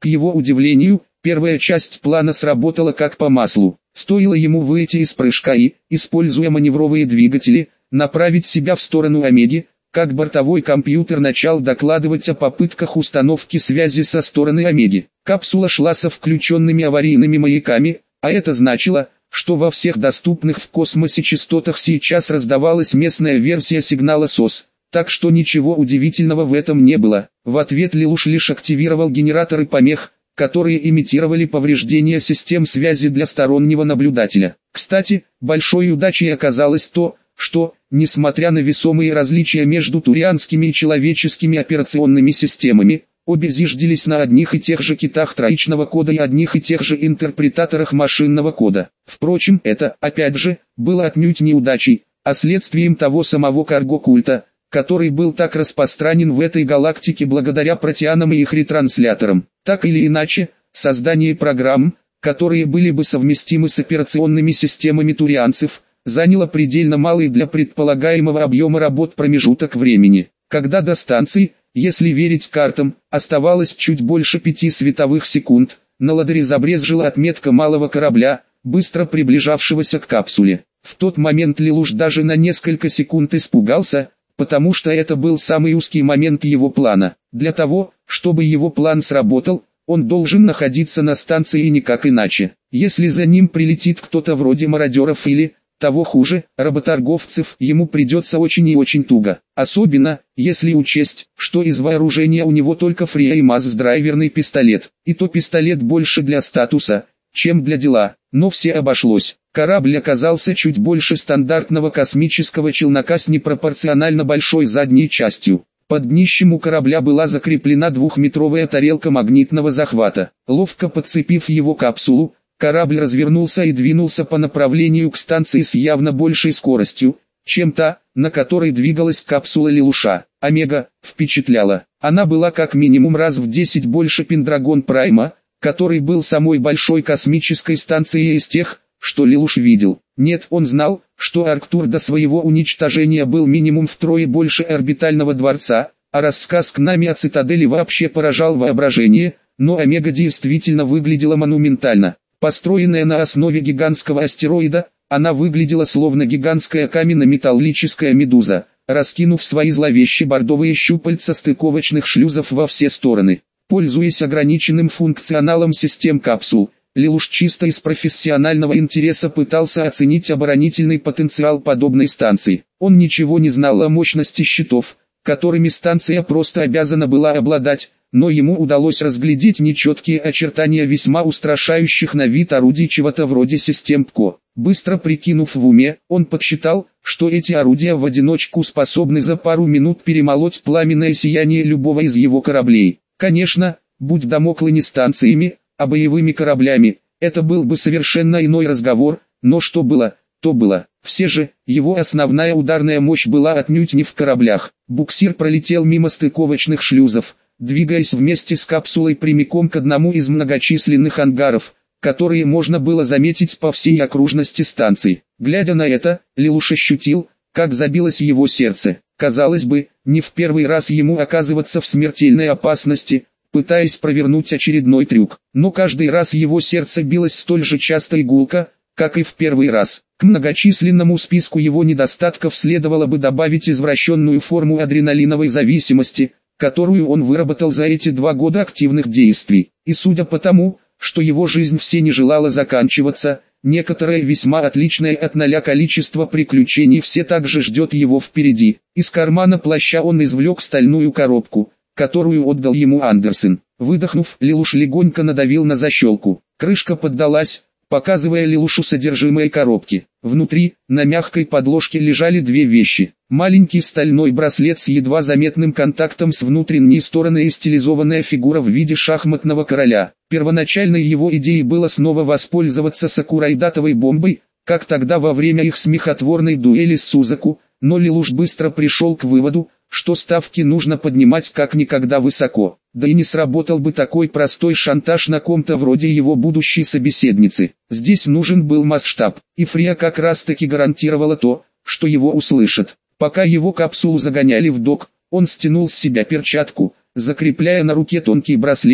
К его удивлению, первая часть плана сработала как по маслу. Стоило ему выйти из прыжка и, используя маневровые двигатели, направить себя в сторону Омеги, как бортовой компьютер начал докладывать о попытках установки связи со стороны Омеги. Капсула шла со включенными аварийными маяками, а это значило, что во всех доступных в космосе частотах сейчас раздавалась местная версия сигнала СОС, так что ничего удивительного в этом не было. В ответ Лелуш лишь активировал генераторы помех, которые имитировали повреждения систем связи для стороннего наблюдателя. Кстати, большой удачей оказалось то, что, несмотря на весомые различия между турианскими и человеческими операционными системами, обе зиждились на одних и тех же китах троичного кода и одних и тех же интерпретаторах машинного кода. Впрочем, это, опять же, было отнюдь неудачей, а следствием того самого карго-культа, который был так распространен в этой галактике благодаря протеанам и их ретрансляторам. Так или иначе, создание программ, которые были бы совместимы с операционными системами турианцев, заняло предельно малый для предполагаемого объема работ промежуток времени. Когда до станции, если верить картам, оставалось чуть больше 5 световых секунд, на ладере забрезжила отметка малого корабля, быстро приближавшегося к капсуле. В тот момент Лелуш даже на несколько секунд испугался, потому что это был самый узкий момент его плана. Для того, чтобы его план сработал, он должен находиться на станции и никак иначе. Если за ним прилетит кто-то вроде мародеров или, того хуже, работорговцев, ему придется очень и очень туго. Особенно, если учесть, что из вооружения у него только фриеймаз-драйверный пистолет. И то пистолет больше для статуса, чем для дела. Но все обошлось. Корабль оказался чуть больше стандартного космического челнока с непропорционально большой задней частью. Под днищем у корабля была закреплена двухметровая тарелка магнитного захвата. Ловко подцепив его капсулу, корабль развернулся и двинулся по направлению к станции с явно большей скоростью, чем та, на которой двигалась капсула Лелуша. Омега впечатляла. Она была как минимум раз в 10 больше Пендрагон Прайма, который был самой большой космической станцией из тех, что Лелуш видел. Нет, он знал, что Арктур до своего уничтожения был минимум втрое больше орбитального дворца, а рассказ к нами о цитадели вообще поражал воображение, но Омега действительно выглядела монументально. Построенная на основе гигантского астероида, она выглядела словно гигантская каменно-металлическая медуза, раскинув свои зловещие бордовые щупальца стыковочных шлюзов во все стороны. Пользуясь ограниченным функционалом систем капсул, Лелуш чисто из профессионального интереса пытался оценить оборонительный потенциал подобной станции. Он ничего не знал о мощности щитов, которыми станция просто обязана была обладать, но ему удалось разглядеть нечеткие очертания весьма устрашающих на вид орудий чего-то вроде систем ПКО. Быстро прикинув в уме, он подсчитал, что эти орудия в одиночку способны за пару минут перемолоть пламенное сияние любого из его кораблей. Конечно, будь Дамоклы не станциями, а боевыми кораблями, это был бы совершенно иной разговор, но что было, то было. Все же, его основная ударная мощь была отнюдь не в кораблях. Буксир пролетел мимо стыковочных шлюзов, двигаясь вместе с капсулой прямиком к одному из многочисленных ангаров, которые можно было заметить по всей окружности станции. Глядя на это, Лелуш ощутил, как забилось его сердце. Казалось бы, не в первый раз ему оказываться в смертельной опасности, пытаясь провернуть очередной трюк. Но каждый раз его сердце билось столь же часто и гулко, как и в первый раз. К многочисленному списку его недостатков следовало бы добавить извращенную форму адреналиновой зависимости, которую он выработал за эти 2 года активных действий. И судя по тому, что его жизнь все не желала заканчиваться, некоторое весьма отличное от 0 количество приключений все также ждет его впереди. Из кармана плаща он извлек стальную коробку, которую отдал ему Андерсон. Выдохнув, Лелуш легонько надавил на защелку. Крышка поддалась, показывая Лелушу содержимое коробки. Внутри, на мягкой подложке лежали 2 вещи. Маленький стальной браслет с едва заметным контактом с внутренней стороной и стилизованная фигура в виде шахматного короля. Первоначальной его идеей было снова воспользоваться сакурайдатовой бомбой, как тогда во время их смехотворной дуэли с Сузаку, но Лелуш быстро пришел к выводу, что ставки нужно поднимать как никогда высоко. Да и не сработал бы такой простой шантаж на ком-то вроде его будущей собеседницы. Здесь нужен был масштаб, и Фрия как раз таки гарантировала то, что его услышат. Пока его капсулу загоняли в док, он стянул с себя перчатку, закрепляя на руке тонкий браслет,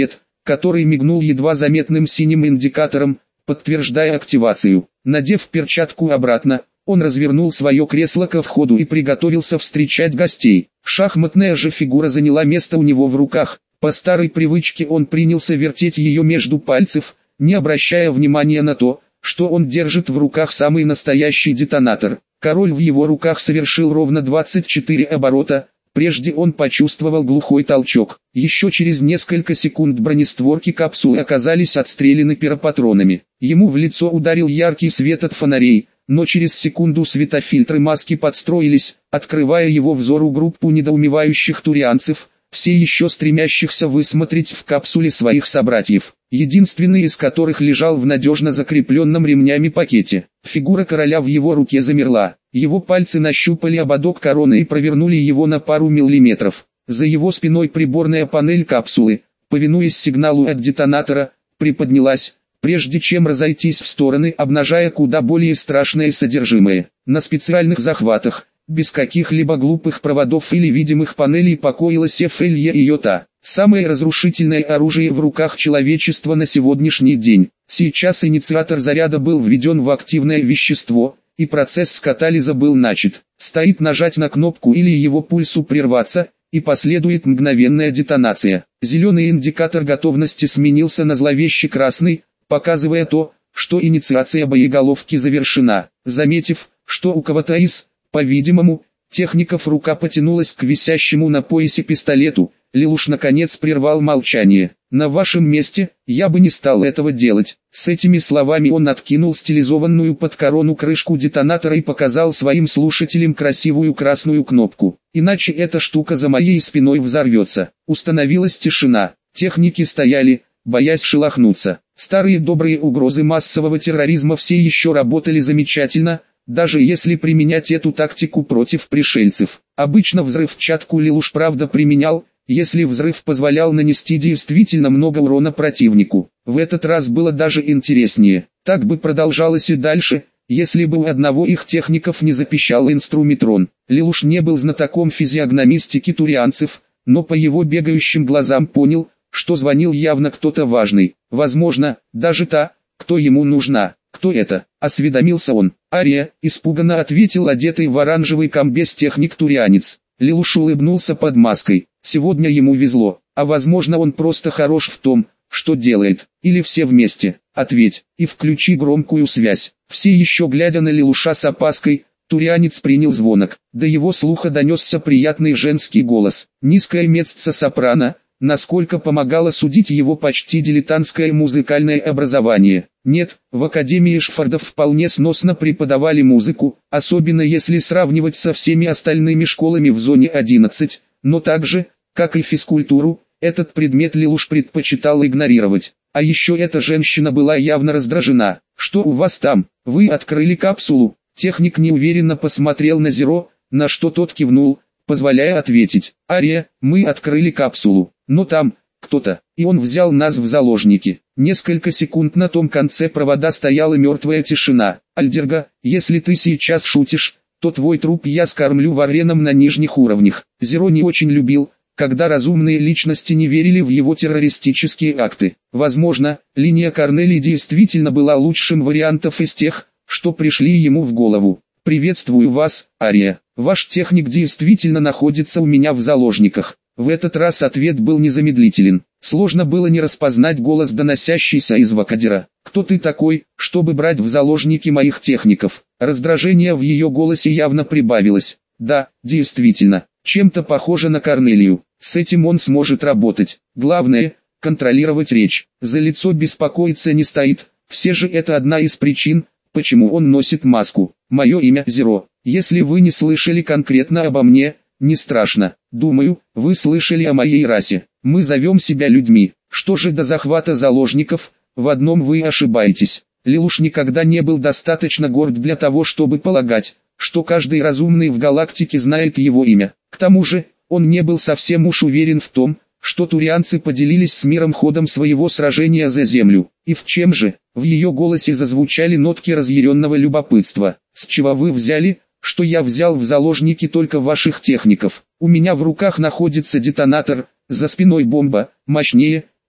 который мигнул едва заметным синим индикатором, подтверждая активацию. Надев перчатку обратно, он развернул свое кресло ко входу и приготовился встречать гостей. Шахматная же фигура заняла место у него в руках. По старой привычке он принялся вертеть ее между пальцев, не обращая внимания на то, что он держит в руках самый настоящий детонатор. Король в его руках совершил ровно 24 оборота, прежде он почувствовал глухой толчок. Еще через несколько секунд бронестворки капсулы оказались отстреляны пиропатронами. Ему в лицо ударил яркий свет от фонарей, но через секунду светофильтры маски подстроились, открывая его взору группу недоумевающих турианцев, все еще стремящихся высмотреть в капсуле своих собратьев, единственный из которых лежал в надежно закрепленном ремнями пакете. Фигура короля в его руке замерла, его пальцы нащупали ободок короны и провернули его на пару миллиметров. За его спиной приборная панель капсулы, повинуясь сигналу от детонатора, приподнялась, прежде чем разойтись в стороны, обнажая куда более страшное содержимое. На специальных захватах, без каких-либо глупых проводов или видимых панелей, покоилась Эфелья Йота, самое разрушительное оружие в руках человечества на сегодняшний день. Сейчас инициатор заряда был введен в активное вещество, и процесс катализа был начат. Стоит нажать на кнопку или его пульсу прерваться, и последует мгновенная детонация. Зеленый индикатор готовности сменился на зловещий красный, показывая то, что инициация боеголовки завершена. Заметив, что у кого-то из, по-видимому, техников рука потянулась к висящему на поясе пистолету, Лелуш наконец прервал молчание. «На вашем месте, я бы не стал этого делать». С этими словами он откинул стилизованную под корону крышку детонатора и показал своим слушателям красивую красную кнопку. «Иначе эта штука за моей спиной взорвется». Установилась тишина. Техники стояли, боясь шелохнуться. Старые добрые угрозы массового терроризма все еще работали замечательно, даже если применять эту тактику против пришельцев. Обычно взрывчатку Лелуш правда применял, если взрыв позволял нанести действительно много урона противнику. В этот раз было даже интереснее. Так бы продолжалось и дальше, если бы у одного их техников не запищал инструментрон. Лелуш не был знатоком физиогномистики турианцев, но по его бегающим глазам понял, что звонил явно кто-то важный. Возможно, даже та, кто ему нужна. «Кто это?» – осведомился он. «Ария», – испуганно ответил одетый в оранжевый комбез техник-турианец. Лелуш улыбнулся под маской. Сегодня ему везло, а возможно он просто хорош в том, что делает. Или все вместе. Ответь, и включи громкую связь. Все еще глядя на Лелуша с опаской, турианец принял звонок. До его слуха донесся приятный женский голос. Низкая меццо-сопрано, насколько помогало судить его почти дилетантское музыкальное образование. Нет, в Академии Шфордов вполне сносно преподавали музыку, особенно если сравнивать со всеми остальными школами в зоне 11, но также, как и физкультуру, этот предмет Лелуш предпочитал игнорировать. А еще эта женщина была явно раздражена. «Что у вас там? Вы открыли капсулу?» Техник неуверенно посмотрел на Зеро, на что тот кивнул, позволяя ответить. «Ария, мы открыли капсулу, но там кто-то, и он взял нас в заложники». Несколько секунд на том конце провода стояла мертвая тишина. «Альдерга, если ты сейчас шутишь, то твой труп я скормлю вареном на нижних уровнях». Зеро не очень любил, когда разумные личности не верили в его террористические акты. Возможно, линия Корнелии действительно была лучшим вариантом из тех, что пришли ему в голову. «Приветствую вас, Ария. Ваш техник действительно находится у меня в заложниках». В этот раз ответ был незамедлителен. Сложно было не распознать голос, доносящийся из Вакадера. «Кто ты такой, чтобы брать в заложники моих техников?» Раздражение в ее голосе явно прибавилось. «Да, действительно, чем-то похоже на Корнелию. С этим он сможет работать. Главное, контролировать речь. За лицо беспокоиться не стоит. Все же это одна из причин, почему он носит маску. Мое имя Зеро. Если вы не слышали конкретно обо мне, не страшно. Думаю, вы слышали о моей расе. Мы зовем себя людьми. Что же до захвата заложников, в одном вы ошибаетесь. Лелуш никогда не был достаточно горд для того, чтобы полагать, что каждый разумный в галактике знает его имя. К тому же, он не был совсем уж уверен в том, что турианцы поделились с миром ходом своего сражения за Землю. И в чем же? В ее голосе зазвучали нотки разъяренного любопытства. «С чего вы взяли, что я взял в заложники только ваших техников? У меня в руках находится детонатор, за спиной бомба, мощнее,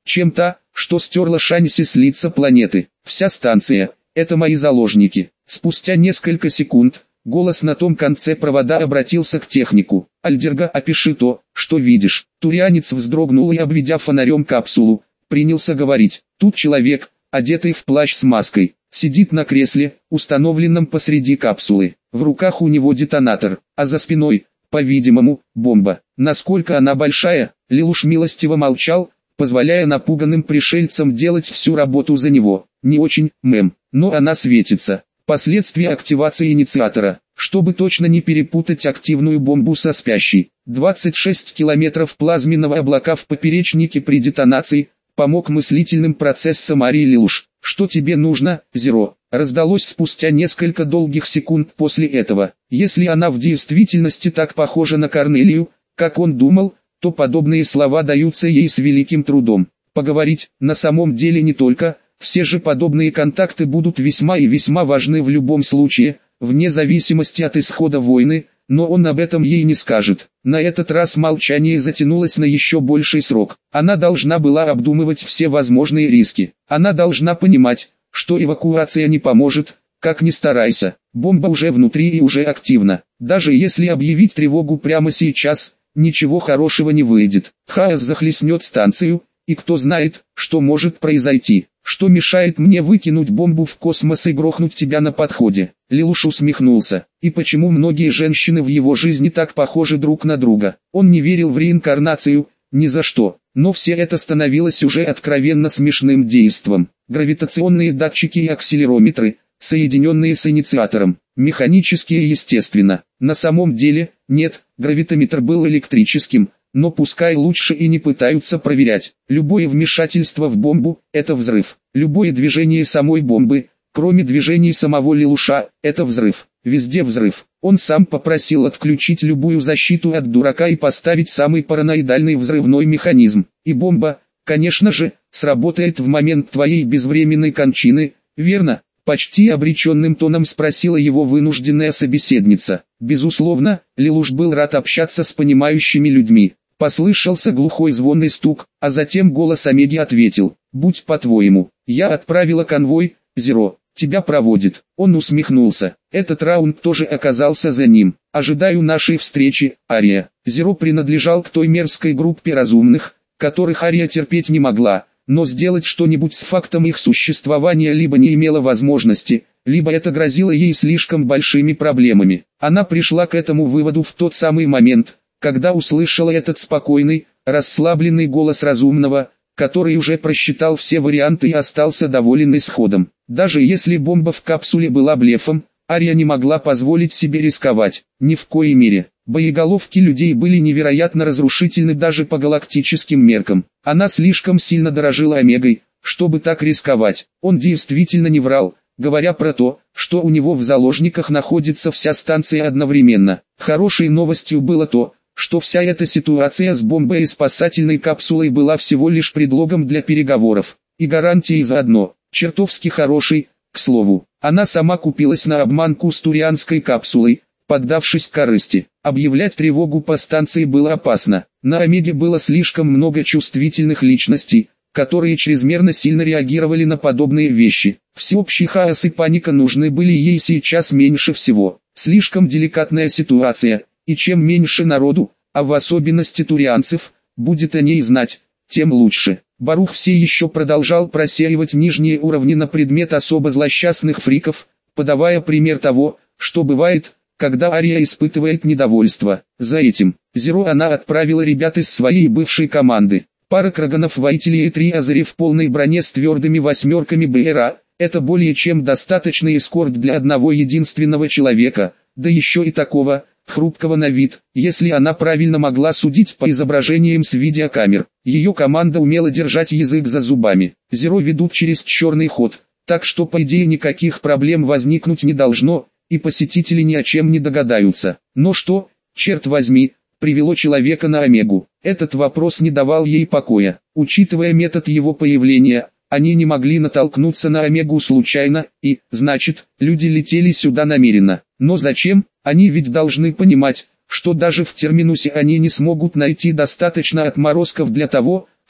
чем та, что стерла Шанси с лица планеты. Вся станция — это мои заложники. Спустя несколько секунд, голос на том конце провода обратился к технику. «Альдерга, опиши то, что видишь». Турианец вздрогнул и, обведя фонарем капсулу, принялся говорить. Тут человек, одетый в плащ с маской, сидит на кресле, установленном посреди капсулы. В руках у него детонатор, а за спиной, по-видимому, бомба. Насколько она большая, Лелуш милостиво молчал, позволяя напуганным пришельцам делать всю работу за него. Не очень, мэм, но она светится. Последствия активации инициатора. Чтобы точно не перепутать активную бомбу со спящей. 26 километров плазменного облака в поперечнике при детонации. Помог мыслительным процессам Арии Лелуш. «Что тебе нужно, Зеро?» Раздалось спустя несколько долгих секунд после этого. Если она в действительности так похожа на Корнелию, как он думал, то подобные слова даются ей с великим трудом. Поговорить, на самом деле не только, все же подобные контакты будут весьма и весьма важны в любом случае, вне зависимости от исхода войны, но он об этом ей не скажет. На этот раз молчание затянулось на еще больший срок. Она должна была обдумывать все возможные риски. Она должна понимать, что эвакуация не поможет, как ни старайся. Бомба уже внутри и уже активна. Даже если объявить тревогу прямо сейчас, ничего хорошего не выйдет. Хаос захлестнет станцию, и кто знает, что может произойти. Что мешает мне выкинуть бомбу в космос и грохнуть тебя на подходе? Лелуш усмехнулся. И почему многие женщины в его жизни так похожи друг на друга? Он не верил в реинкарнацию, ни за что. Но все это становилось уже откровенно смешным действом. Гравитационные датчики и акселерометры, соединенные с инициатором. Механические, естественно. На самом деле, нет, гравитометр был электрическим. Но пускай лучше и не пытаются проверять. Любое вмешательство в бомбу – это взрыв. Любое движение самой бомбы, кроме движений самого Лелуша, это взрыв. Везде взрыв. Он сам попросил отключить любую защиту от дурака и поставить самый параноидальный взрывной механизм. И бомба, конечно же, сработает в момент твоей безвременной кончины, верно? Почти обреченным тоном спросила его вынужденная собеседница. Безусловно, Лелуш был рад общаться с понимающими людьми. Послышался глухой звонный стук, а затем голос Омеги ответил: «Будь по-твоему, я отправила конвой, Зеро, тебя проводит». Он усмехнулся. Этот раунд тоже оказался за ним. «Ожидаю нашей встречи, Ария». Зеро принадлежал к той мерзкой группе разумных, которых Ария терпеть не могла, но сделать что-нибудь с фактом их существования либо не имела возможности, либо это грозило ей слишком большими проблемами. Она пришла к этому выводу в тот самый момент, когда услышала этот спокойный, расслабленный голос разумного, который уже просчитал все варианты и остался доволен исходом. Даже если бомба в капсуле была блефом, Ария не могла позволить себе рисковать, ни в коей мере. Боеголовки людей были невероятно разрушительны даже по галактическим меркам. Она слишком сильно дорожила Омегой, чтобы так рисковать. Он действительно не врал, говоря про то, что у него в заложниках находится вся станция одновременно. Хорошей новостью было то, что вся эта ситуация с бомбой и спасательной капсулой была всего лишь предлогом для переговоров, и гарантией заодно, чертовски хорошей, к слову. Она сама купилась на обманку с турианской капсулой, поддавшись корысти. Объявлять тревогу по станции было опасно. На Омеге было слишком много чувствительных личностей, которые чрезмерно сильно реагировали на подобные вещи. Всеобщий хаос и паника нужны были ей сейчас меньше всего. Слишком деликатная ситуация. И чем меньше народу, а в особенности турианцев, будет о ней знать, тем лучше. Барух все еще продолжал просеивать нижние уровни на предмет особо злосчастных фриков, подавая пример того, что бывает, когда Ария испытывает недовольство. За этим, Зеро она отправила ребят из своей бывшей команды. Пара краганов-воителей и 3 азари в полной броне с твердыми восьмерками БРА, это более чем достаточный эскорт для одного единственного человека, да еще и такого, хрупкого на вид, если она правильно могла судить по изображениям с видеокамер. Ее команда умела держать язык за зубами. Зеро ведут через черный ход, так что по идее никаких проблем возникнуть не должно, и посетители ни о чем не догадаются. Но что, черт возьми, привело человека на Омегу? Этот вопрос не давал ей покоя. Учитывая метод его появления, они не могли натолкнуться на Омегу случайно, и, значит, люди летели сюда намеренно. Но зачем? Они ведь должны понимать, что даже в терминусе они не смогут найти достаточно отморозков для того,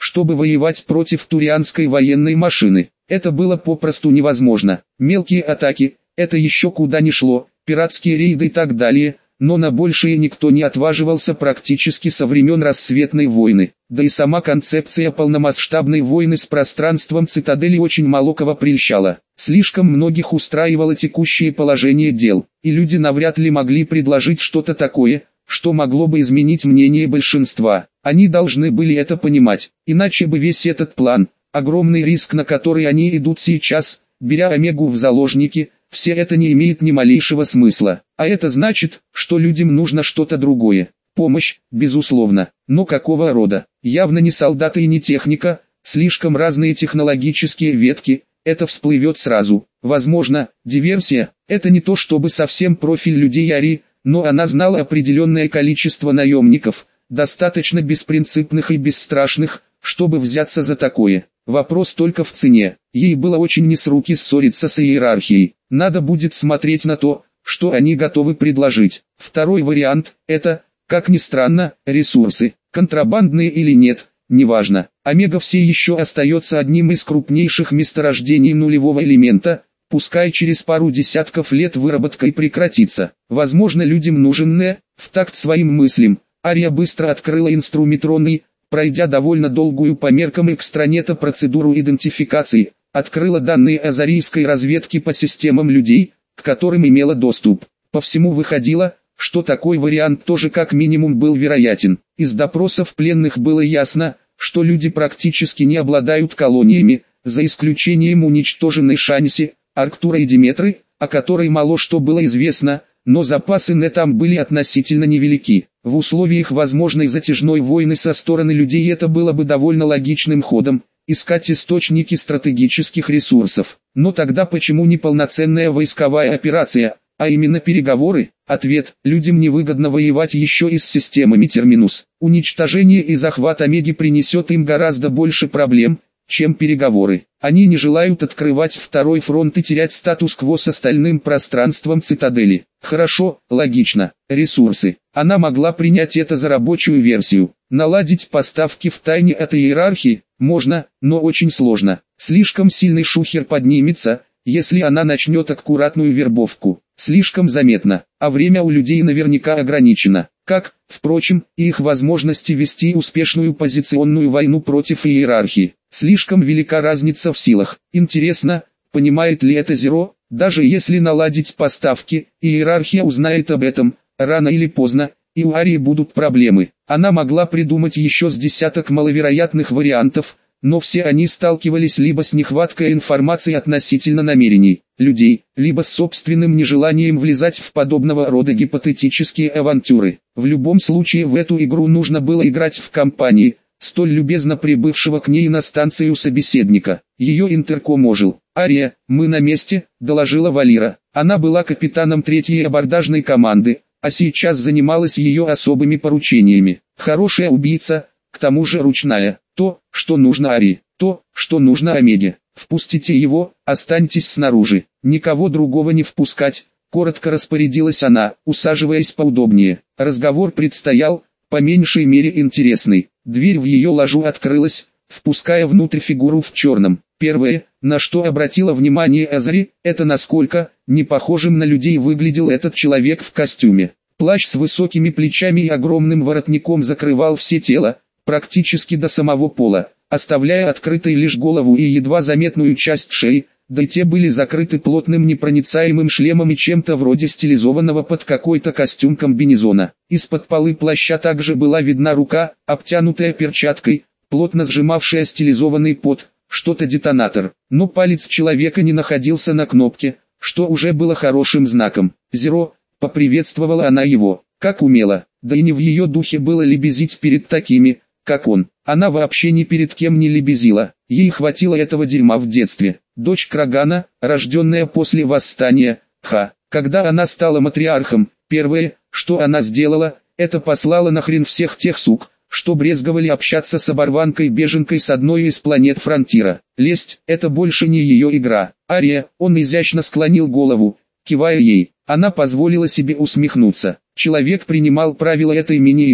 чтобы воевать против турианской военной машины. Это было попросту невозможно. Мелкие атаки, это еще куда ни шло, пиратские рейды и так далее, но на большее никто не отваживался практически со времен Рассветной войны. Да и сама концепция полномасштабной войны с пространством цитадели очень мало кого прельщала. Слишком многих устраивало текущее положение дел, и люди навряд ли могли предложить что-то такое, что могло бы изменить мнение большинства. Они должны были это понимать, иначе бы весь этот план, огромный риск, на который они идут сейчас, беря Омегу в заложники, все это не имеет ни малейшего смысла. А это значит, что людям нужно что-то другое. Помощь, безусловно, но какого рода? Явно не солдаты и не техника, слишком разные технологические ветки, это всплывет сразу. Возможно, диверсия, это не то чтобы совсем профиль людей Арии, но она знала определенное количество наемников, достаточно беспринципных и бесстрашных, чтобы взяться за такое. Вопрос только в цене. Ей было очень не с руки ссориться с иерархией. Надо будет смотреть на то, что они готовы предложить. Второй вариант – это, как ни странно, ресурсы. Контрабандные или нет, неважно. Омега все еще остается одним из крупнейших месторождений нулевого элемента, пускай через пару десятков лет выработка и прекратится. Возможно, людям нужен не, в такт своим мыслям. Ария быстро открыла инструментронный, пройдя довольно долгую по меркам экстранета процедуру идентификации, открыла данные азарийской разведки по системам людей, к которым имела доступ. По всему выходило, что такой вариант тоже как минимум был вероятен. Из допросов пленных было ясно, что люди практически не обладают колониями, за исключением уничтоженной Шанси, Арктура и Диметры, о которой мало что было известно, но запасы не там были относительно невелики. В условиях возможной затяжной войны со стороны людей это было бы довольно логичным ходом, искать источники стратегических ресурсов. Но тогда почему не полноценная войсковая операция, а именно переговоры? Ответ: людям невыгодно воевать еще и с системами Терминус. Уничтожение и захват Омеги принесет им гораздо больше проблем, чем переговоры. Они не желают открывать второй фронт и терять статус-кво с остальным пространством цитадели. Хорошо, логично. Ресурсы. Она могла принять это за рабочую версию. Наладить поставки в тайне от иерархии можно, но очень сложно. Слишком сильный шухер поднимется, если она начнет аккуратную вербовку. Слишком заметно, а время у людей наверняка ограничено. Как, впрочем, и их возможности вести успешную позиционную войну против иерархии. Слишком велика разница в силах. Интересно, понимает ли это Зеро? Даже если наладить поставки, иерархия узнает об этом, рано или поздно, и у Арии будут проблемы. Она могла придумать еще с десяток маловероятных вариантов, но все они сталкивались либо с нехваткой информации относительно намерений людей, либо с собственным нежеланием влезать в подобного рода гипотетические авантюры. В любом случае в эту игру нужно было играть в компании, столь любезно прибывшего к ней на станцию собеседника. Ее интерком ожил. «Ария, мы на месте», — доложила Валира. Она была капитаном третьей абордажной команды, а сейчас занималась ее особыми поручениями. Хорошая убийца, к тому же ручная. То, что нужно Арии, то, что нужно Омеге. Впустите его, останьтесь снаружи. Никого другого не впускать, коротко распорядилась она, усаживаясь поудобнее. Разговор предстоял, по меньшей мере интересный. Дверь в ее ложу открылась, впуская внутрь фигуру в черном. Первое, на что обратила внимание Азари, это насколько не похожим на людей выглядел этот человек в костюме. Плащ с высокими плечами и огромным воротником закрывал все тело, практически до самого пола, оставляя открытой лишь голову и едва заметную часть шеи, да и те были закрыты плотным непроницаемым шлемом и чем-то вроде стилизованного под какой-то костюм комбинезона. Из-под полы плаща также была видна рука, обтянутая перчаткой, плотно сжимавшая стилизованный под что-то детонатор. Но палец человека не находился на кнопке, что уже было хорошим знаком. «Зеро», — поприветствовала она его, как умела, да и не в ее духе было лебезить перед такими, как он. Она вообще ни перед кем не лебезила, ей хватило этого дерьма в детстве. Дочь Крагана, рожденная после восстания, когда она стала матриархом, первое, что она сделала, это послала нахрен всех тех сук, что брезговали общаться с оборванкой-беженкой с одной из планет Фронтира. Лесть – это больше не ее игра. Ария, он изящно склонил голову, кивая ей. Она позволила себе усмехнуться. Человек принимал правила этой мини-игры.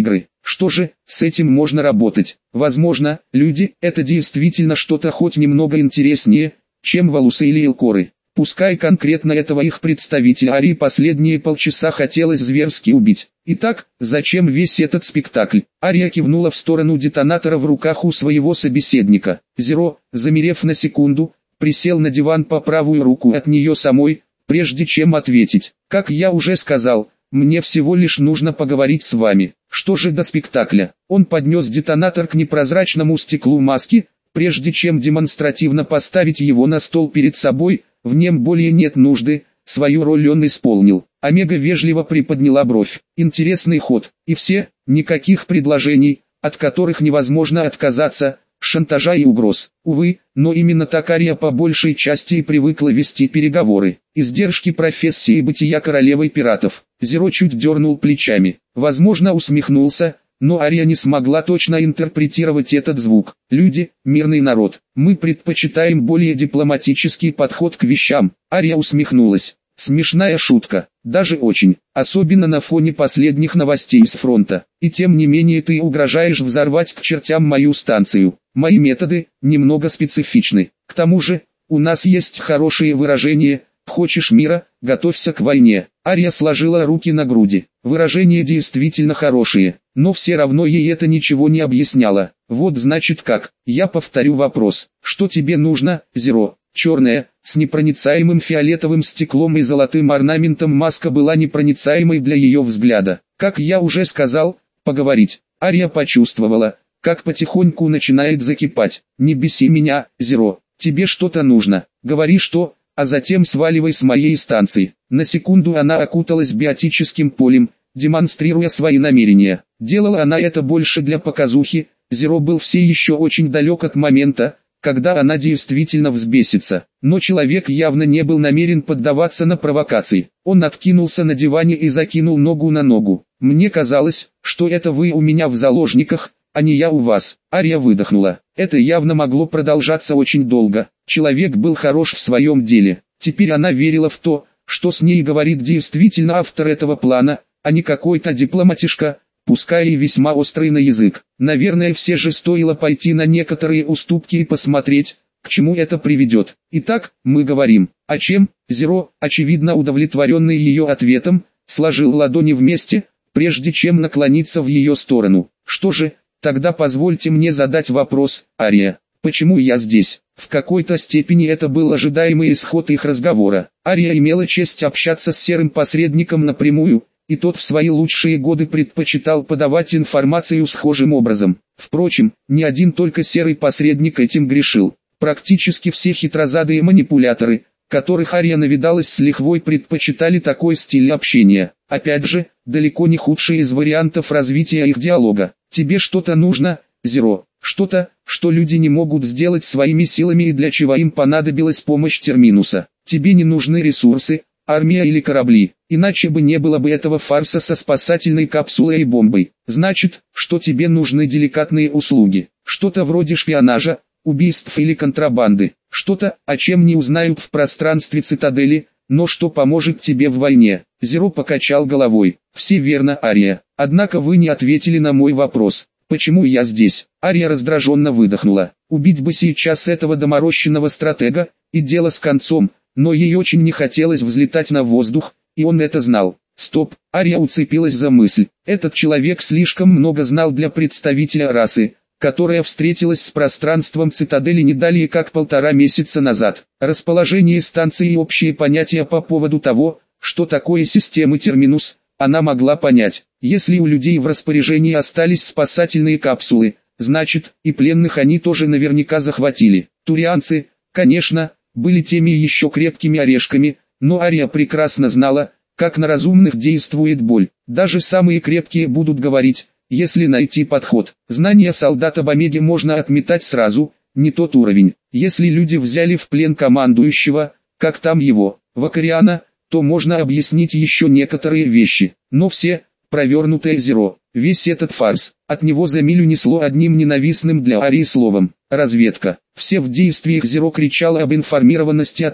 Что же, с этим можно работать. Возможно, люди – это действительно что-то хоть немного интереснее, чем валусы или элкоры. Пускай конкретно этого их представителя Арии последние полчаса хотелось зверски убить. Итак, зачем весь этот спектакль? Ария кивнула в сторону детонатора в руках у своего собеседника. Зеро, замерев на секунду, присел на диван по правую руку от нее самой, прежде чем ответить. Как я уже сказал, мне всего лишь нужно поговорить с вами. Что же до спектакля? Он поднес детонатор к непрозрачному стеклу маски, прежде чем демонстративно поставить его на стол перед собой. В нем более нет нужды, свою роль он исполнил. Омега вежливо приподняла бровь. Интересный ход. И все, никаких предложений, от которых невозможно отказаться, шантажа и угроз. Увы, но именно так Ария по большей части и привыкла вести переговоры. Издержки профессии бытия королевой пиратов. Зеро чуть дернул плечами. Возможно, усмехнулся. Но Ария не смогла точно интерпретировать этот звук. Люди, мирный народ, мы предпочитаем более дипломатический подход к вещам. Ария усмехнулась. Смешная шутка, даже очень, особенно на фоне последних новостей с фронта. И тем не менее ты угрожаешь взорвать к чертям мою станцию. Мои методы немного специфичны. К тому же, у нас есть хорошие выражения. Хочешь мира, готовься к войне. Ария сложила руки на груди. Выражения действительно хорошие, но все равно ей это ничего не объясняло. Вот значит как. Я повторю вопрос. Что тебе нужно, Зеро? Черная, с непроницаемым фиолетовым стеклом и золотым орнаментом маска была непроницаемой для ее взгляда. Как я уже сказал, поговорить. Ария почувствовала, как потихоньку начинает закипать. Не беси меня, Зеро. Тебе что-то нужно. Говори что, а затем сваливай с моей станции. На секунду она окуталась биотическим полем, демонстрируя свои намерения. Делала она это больше для показухи. Зеро был все еще очень далек от момента, когда она действительно взбесится. Но человек явно не был намерен поддаваться на провокации. Он откинулся на диване и закинул ногу на ногу. «Мне казалось, что это вы у меня в заложниках, а не я у вас». Ария выдохнула. Это явно могло продолжаться очень долго. Человек был хорош в своем деле. Теперь она верила в то, что с ней говорит действительно автор этого плана, а не какой-то дипломатишка, пускай и весьма острый на язык. Наверное, все же стоило пойти на некоторые уступки и посмотреть, к чему это приведет. Итак, мы говорим. О чем? Зеро, очевидно удовлетворенный ее ответом, сложил ладони вместе, прежде чем наклониться в ее сторону. Что же, тогда позвольте мне задать вопрос, Ария. Почему я здесь? В какой-то степени это был ожидаемый исход их разговора. Ария имела честь общаться с серым посредником напрямую, и тот в свои лучшие годы предпочитал подавать информацию схожим образом. Впрочем, не один только серый посредник этим грешил. Практически все хитрозадые манипуляторы, которых Ария навидалась с лихвой, предпочитали такой стиль общения. Опять же, далеко не худший из вариантов развития их диалога. Тебе что-то нужно, Зеро? Что-то, что люди не могут сделать своими силами и для чего им понадобилась помощь Терминуса. Тебе не нужны ресурсы, армия или корабли, иначе бы не было бы этого фарса со спасательной капсулой и бомбой. Значит, что тебе нужны деликатные услуги, что-то вроде шпионажа, убийств или контрабанды, что-то, о чем не узнают в пространстве цитадели, но что поможет тебе в войне. Зеро покачал головой. Все верно, Ария, однако вы не ответили на мой вопрос. Почему я здесь? Ария раздраженно выдохнула. Убить бы сейчас этого доморощенного стратега, и дело с концом, но ей очень не хотелось взлетать на воздух, и он это знал. Стоп, Ария уцепилась за мысль. Этот человек слишком много знал для представителя расы, которая встретилась с пространством цитадели не далее как 1,5 месяца назад. Расположение станции и общие понятия по поводу того, что такое системы Терминус, она могла понять. Если у людей в распоряжении остались спасательные капсулы, значит, и пленных они тоже наверняка захватили. Турианцы, конечно, были теми еще крепкими орешками, но Ария прекрасно знала, как на разумных действует боль. Даже самые крепкие будут говорить, если найти подход. Знания солдат об Омеге можно отметать сразу, не тот уровень. Если люди взяли в плен командующего, как там его, Вакариана, то можно объяснить еще некоторые вещи. Но все, провернутое Зеро, весь этот фарс, от него за милю несло одним ненавистным для Арии словом – разведка. Все в действиях Зеро кричало об информированности о том,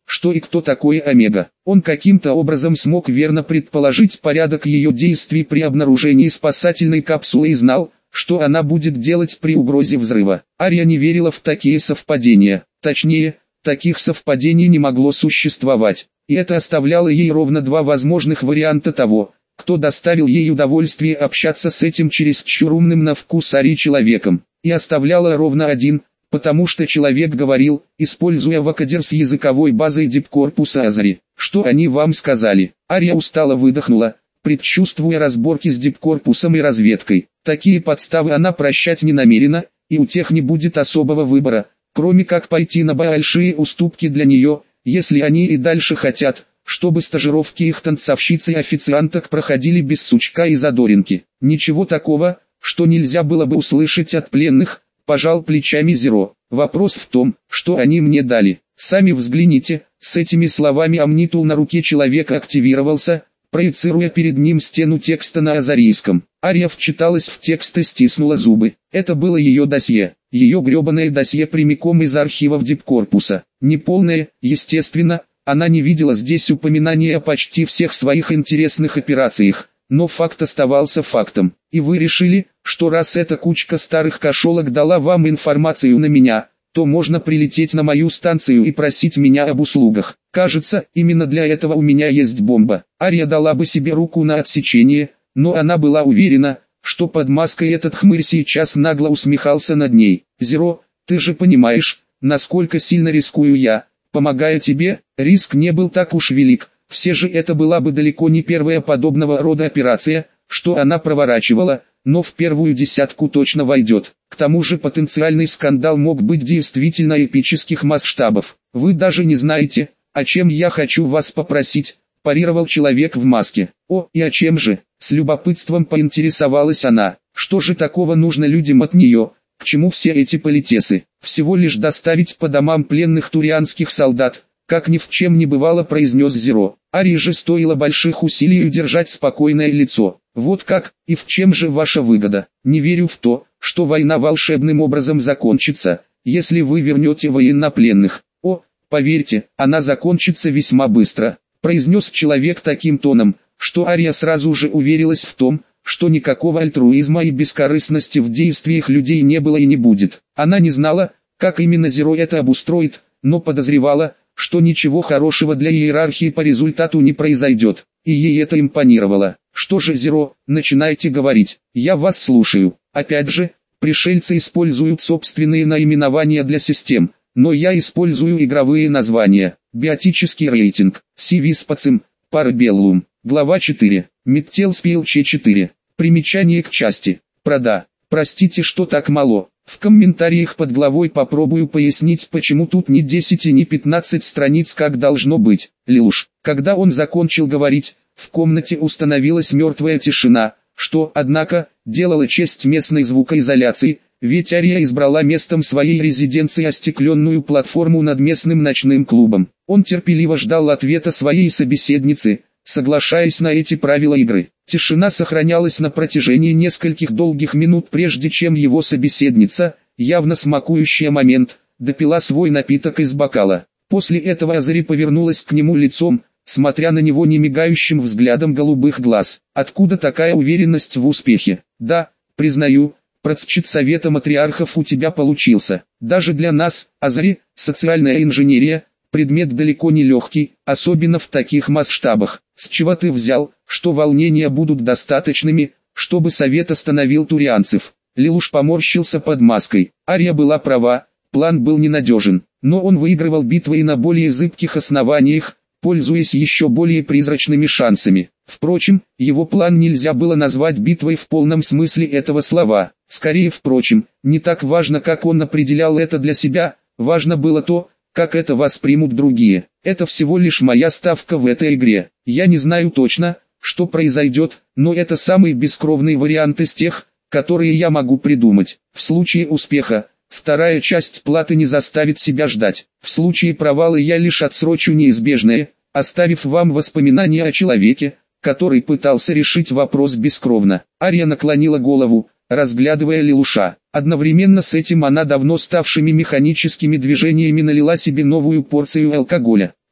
что и кто такой Омега. Он каким-то образом смог верно предположить порядок ее действий при обнаружении спасательной капсулы и знал, что она будет делать при угрозе взрыва. Ария не верила в такие совпадения. Точнее, таких совпадений не могло существовать. И это оставляло ей ровно два возможных варианта того, кто доставил ей удовольствие общаться с этим чересчур умным на вкус Арии человеком. И оставляло ровно один, потому что человек говорил, используя вокодер с языковой базой дипкорпуса Азари. Что они вам сказали? Ария устало выдохнула, предчувствуя разборки с дипкорпусом и разведкой. Такие подставы она прощать не намерена, и у тех не будет особого выбора, кроме как пойти на большие уступки для нее, если они и дальше хотят, чтобы стажировки их танцовщиц и официанток проходили без сучка и задоринки. Ничего такого, что нельзя было бы услышать от пленных, пожал плечами Зеро. Вопрос в том, что они мне дали. Сами взгляните. С этими словами амнитул на руке человека активировался, проецируя перед ним стену текста на азарийском. Ария вчиталась в текст и стиснула зубы. Это было ее досье. Ее гребаное досье прямиком из архивов дипкорпуса. Неполное, естественно, она не видела здесь упоминания о почти всех своих интересных операциях. Но факт оставался фактом. И вы решили, что раз эта кучка старых кошелок дала вам информацию на меня, то можно прилететь на мою станцию и просить меня об услугах. Кажется, именно для этого у меня есть бомба. Ария дала бы себе руку на отсечение, но она была уверена, что под маской этот хмырь сейчас нагло усмехался над ней. Зеро, ты же понимаешь, насколько сильно рискую я, помогая тебе. Риск не был так уж велик. Все же это была бы далеко не первая подобного рода операция, что она проворачивала, но в первую десятку точно войдет. К тому же потенциальный скандал мог быть действительно эпических масштабов. Вы даже не знаете, о чем я хочу вас попросить, парировал человек в маске. О, и о чем же? С любопытством поинтересовалась она. Что же такого нужно людям от нее? К чему все эти политесы? Всего лишь доставить по домам пленных турианских солдат, как ни в чем не бывало, произнес Зеро. Арии же стоило больших усилий удержать спокойное лицо. Вот как, и в чем же ваша выгода? Не верю в то, что война волшебным образом закончится, если вы вернете военнопленных. О, поверьте, она закончится весьма быстро, произнес человек таким тоном, что Ария сразу же уверилась в том, что никакого альтруизма и бескорыстности в действиях людей не было и не будет. Она не знала, как именно Зеро это обустроит, но подозревала, что ничего хорошего для иерархии по результату не произойдет, и ей это импонировало. Что же, Зеро, начинайте говорить, я вас слушаю. Опять же, пришельцы используют собственные наименования для систем, но я использую игровые названия. Биотический рейтинг, Сивиспацим, Парабеллум, глава 4, Миттелспил Ч4. Примечание к части. Прода. Простите, что так мало. В комментариях под главой попробую пояснить, почему тут не 10 и не 15 страниц, как должно быть. Лилуш. Когда он закончил говорить, в комнате установилась мертвая тишина, что, однако, делало честь местной звукоизоляции, ведь Ария избрала местом своей резиденции остекленную платформу над местным ночным клубом. Он терпеливо ждал ответа своей собеседницы, соглашаясь на эти правила игры. Тишина сохранялась на протяжении нескольких долгих минут, прежде чем его собеседница, явно смакующая момент, допила свой напиток из бокала. После этого Азари повернулась к нему лицом, смотря на него немигающим взглядом голубых глаз. Откуда такая уверенность в успехе? Да, признаю, процчит совета матриархов у тебя получился. Даже для нас, Азари, социальная инженерия, предмет далеко не легкий, особенно в таких масштабах. С чего ты взял, что волнения будут достаточными, чтобы совет остановил турианцев? Лилуш поморщился под маской. Ария была права, план был ненадежен, но он выигрывал битвы и на более зыбких основаниях, пользуясь еще более призрачными шансами. Впрочем, его план нельзя было назвать битвой в полном смысле этого слова. Скорее, впрочем, не так важно, как он определял это для себя, важно было то, как это воспримут другие. Это всего лишь моя ставка в этой игре. Я не знаю точно, что произойдет, но это самый бескровный вариант из тех, которые я могу придумать. В случае успеха, вторая часть платы не заставит себя ждать. В случае провала я лишь отсрочу неизбежное, оставив вам воспоминания о человеке, который пытался решить вопрос бескровно. Ария наклонила голову, разглядывая Лилуша. Одновременно с этим она давно ставшими механическими движениями налила себе новую порцию алкоголя.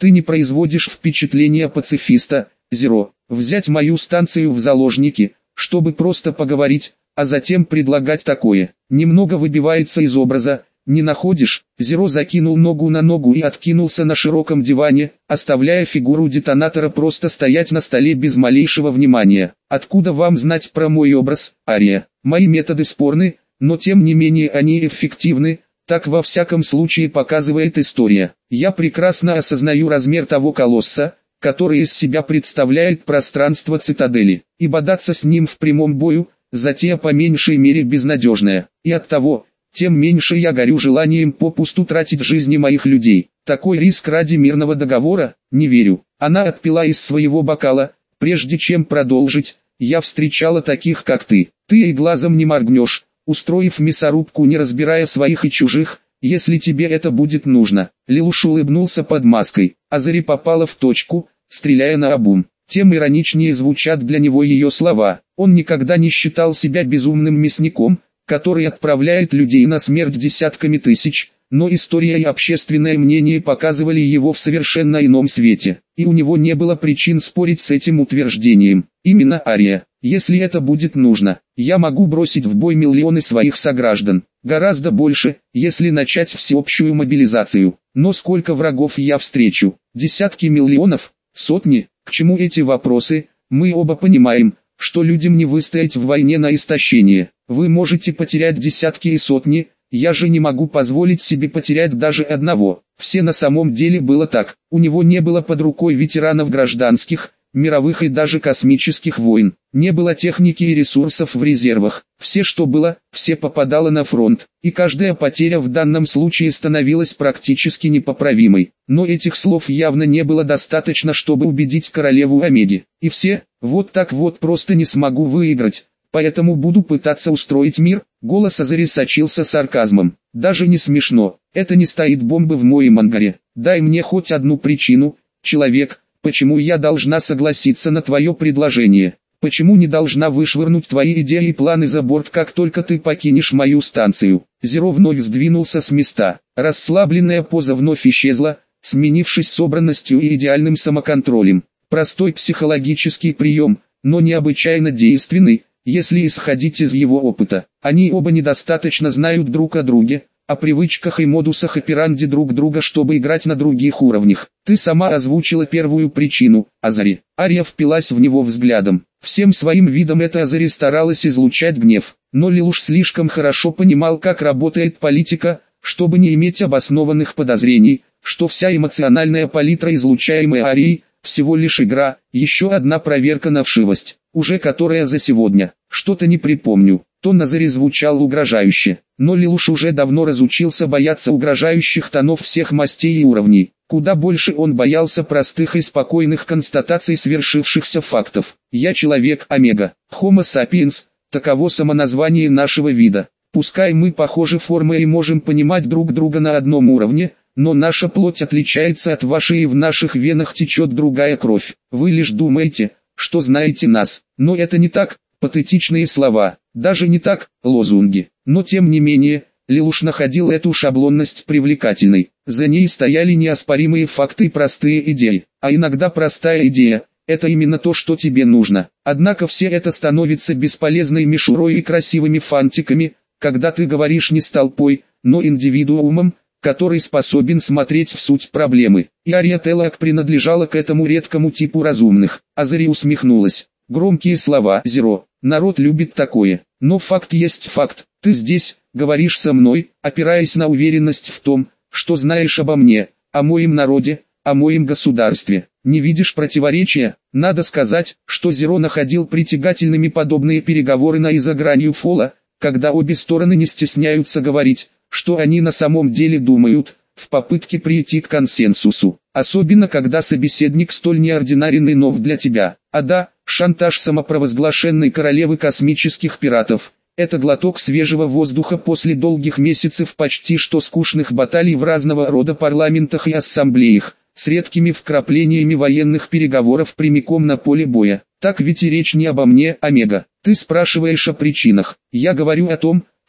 Ты не производишь впечатления пацифиста, Зеро. Взять мою станцию в заложники, чтобы просто поговорить, а затем предлагать такое, немного выбивается из образа, не находишь? Зеро закинул ногу на ногу и откинулся на широком диване, оставляя фигуру детонатора просто стоять на столе без малейшего внимания. Откуда вам знать про мой образ, Ария? Мои методы спорны, но тем не менее они эффективны, так во всяком случае показывает история. Я прекрасно осознаю размер того колосса, который из себя представляет пространство цитадели, и бодаться с ним в прямом бою, затея по меньшей мере безнадежная, и оттого, тем меньше я горю желанием попусту тратить жизни моих людей. Такой риск ради мирного договора, не верю. Она отпила из своего бокала, прежде чем продолжить, я встречала таких как ты и глазом не моргнешь, устроив мясорубку не разбирая своих и чужих, если тебе это будет нужно. Лелуш улыбнулся под маской, Азари попала в точку, стреляя наобум. Тем ироничнее звучат для него ее слова. Он никогда не считал себя безумным мясником, который отправляет людей на смерть десятками тысяч, но история и общественное мнение показывали его в совершенно ином свете, и у него не было причин спорить с этим утверждением. Именно Ария, если это будет нужно, я могу бросить в бой миллионы своих сограждан, гораздо больше, если начать всеобщую мобилизацию. Но сколько врагов я встречу? Десятки миллионов? Сотни? К чему эти вопросы? Мы оба понимаем, что людям не выстоять в войне на истощение. Вы можете потерять десятки и сотни, я же не могу позволить себе потерять даже одного. Все на самом деле было так. У него не было под рукой ветеранов гражданских, мировых и даже космических войн. Не было техники и ресурсов в резервах. Все, что было, все попадало на фронт. И каждая потеря в данном случае становилась практически непоправимой. Но этих слов явно не было достаточно, чтобы убедить королеву Омеги. И все, вот так вот просто не смогу выиграть. Поэтому буду пытаться устроить мир. Голос Азари сочился сарказмом. Даже не смешно. Это не стоит бомбы в моем ангаре. Дай мне хоть одну причину, человек, почему я должна согласиться на твое предложение. Почему не должна вышвырнуть твои идеи и планы за борт, как только ты покинешь мою станцию? Зеро вновь сдвинулся с места. Расслабленная поза вновь исчезла, сменившись собранностью и идеальным самоконтролем. Простой психологический прием, но необычайно действенный, если исходить из его опыта. Они оба недостаточно знают друг о друге, о привычках и модусах операнди друг друга, чтобы играть на других уровнях. Ты сама озвучила первую причину, Азари. Ария впилась в него взглядом. Всем своим видом эта Азари старалась излучать гнев. Но Лелуш слишком хорошо понимал, как работает политика, чтобы не иметь обоснованных подозрений, что вся эмоциональная палитра, излучаемая Арией, всего лишь игра, еще одна проверка на вшивость, уже которая за сегодня. Что-то не припомню. Тон Азари звучал угрожающе, но Лелуш уже давно разучился бояться угрожающих тонов всех мастей и уровней. Куда больше он боялся простых и спокойных констатаций свершившихся фактов. Я человек Омега, Homo sapiens, таково самоназвание нашего вида. Пускай мы похожи формой и можем понимать друг друга на одном уровне, но наша плоть отличается от вашей, и в наших венах течет другая кровь. Вы лишь думаете, что знаете нас, но это не так. Патетичные слова, даже не так, лозунги. Но тем не менее, Лелуш находил эту шаблонность привлекательной. За ней стояли неоспоримые факты и простые идеи. А иногда простая идея – это именно то, что тебе нужно. Однако все это становится бесполезной мишурой и красивыми фантиками, когда ты говоришь не с толпой, но индивидуумом, который способен смотреть в суть проблемы. И Ария Телак принадлежала к этому редкому типу разумных. Азари усмехнулась. Громкие слова, Зеро. Народ любит такое. Но факт есть факт. Ты здесь, говоришь со мной, опираясь на уверенность в том, что знаешь обо мне, о моем народе, о моем государстве. Не видишь противоречия? Надо сказать, что Зеро находил притягательными подобные переговоры на и за гранью фола, когда обе стороны не стесняются говорить, что они на самом деле думают, в попытке прийти к консенсусу. Особенно когда собеседник столь неординарен и нов для тебя. А да, шантаж самопровозглашенной королевы космических пиратов – это глоток свежего воздуха после долгих месяцев почти что скучных баталий в разного рода парламентах и ассамблеях, с редкими вкраплениями военных переговоров прямиком на поле боя. Так ведь и речь не обо мне, Омега. Ты спрашиваешь о причинах. Я говорю о том,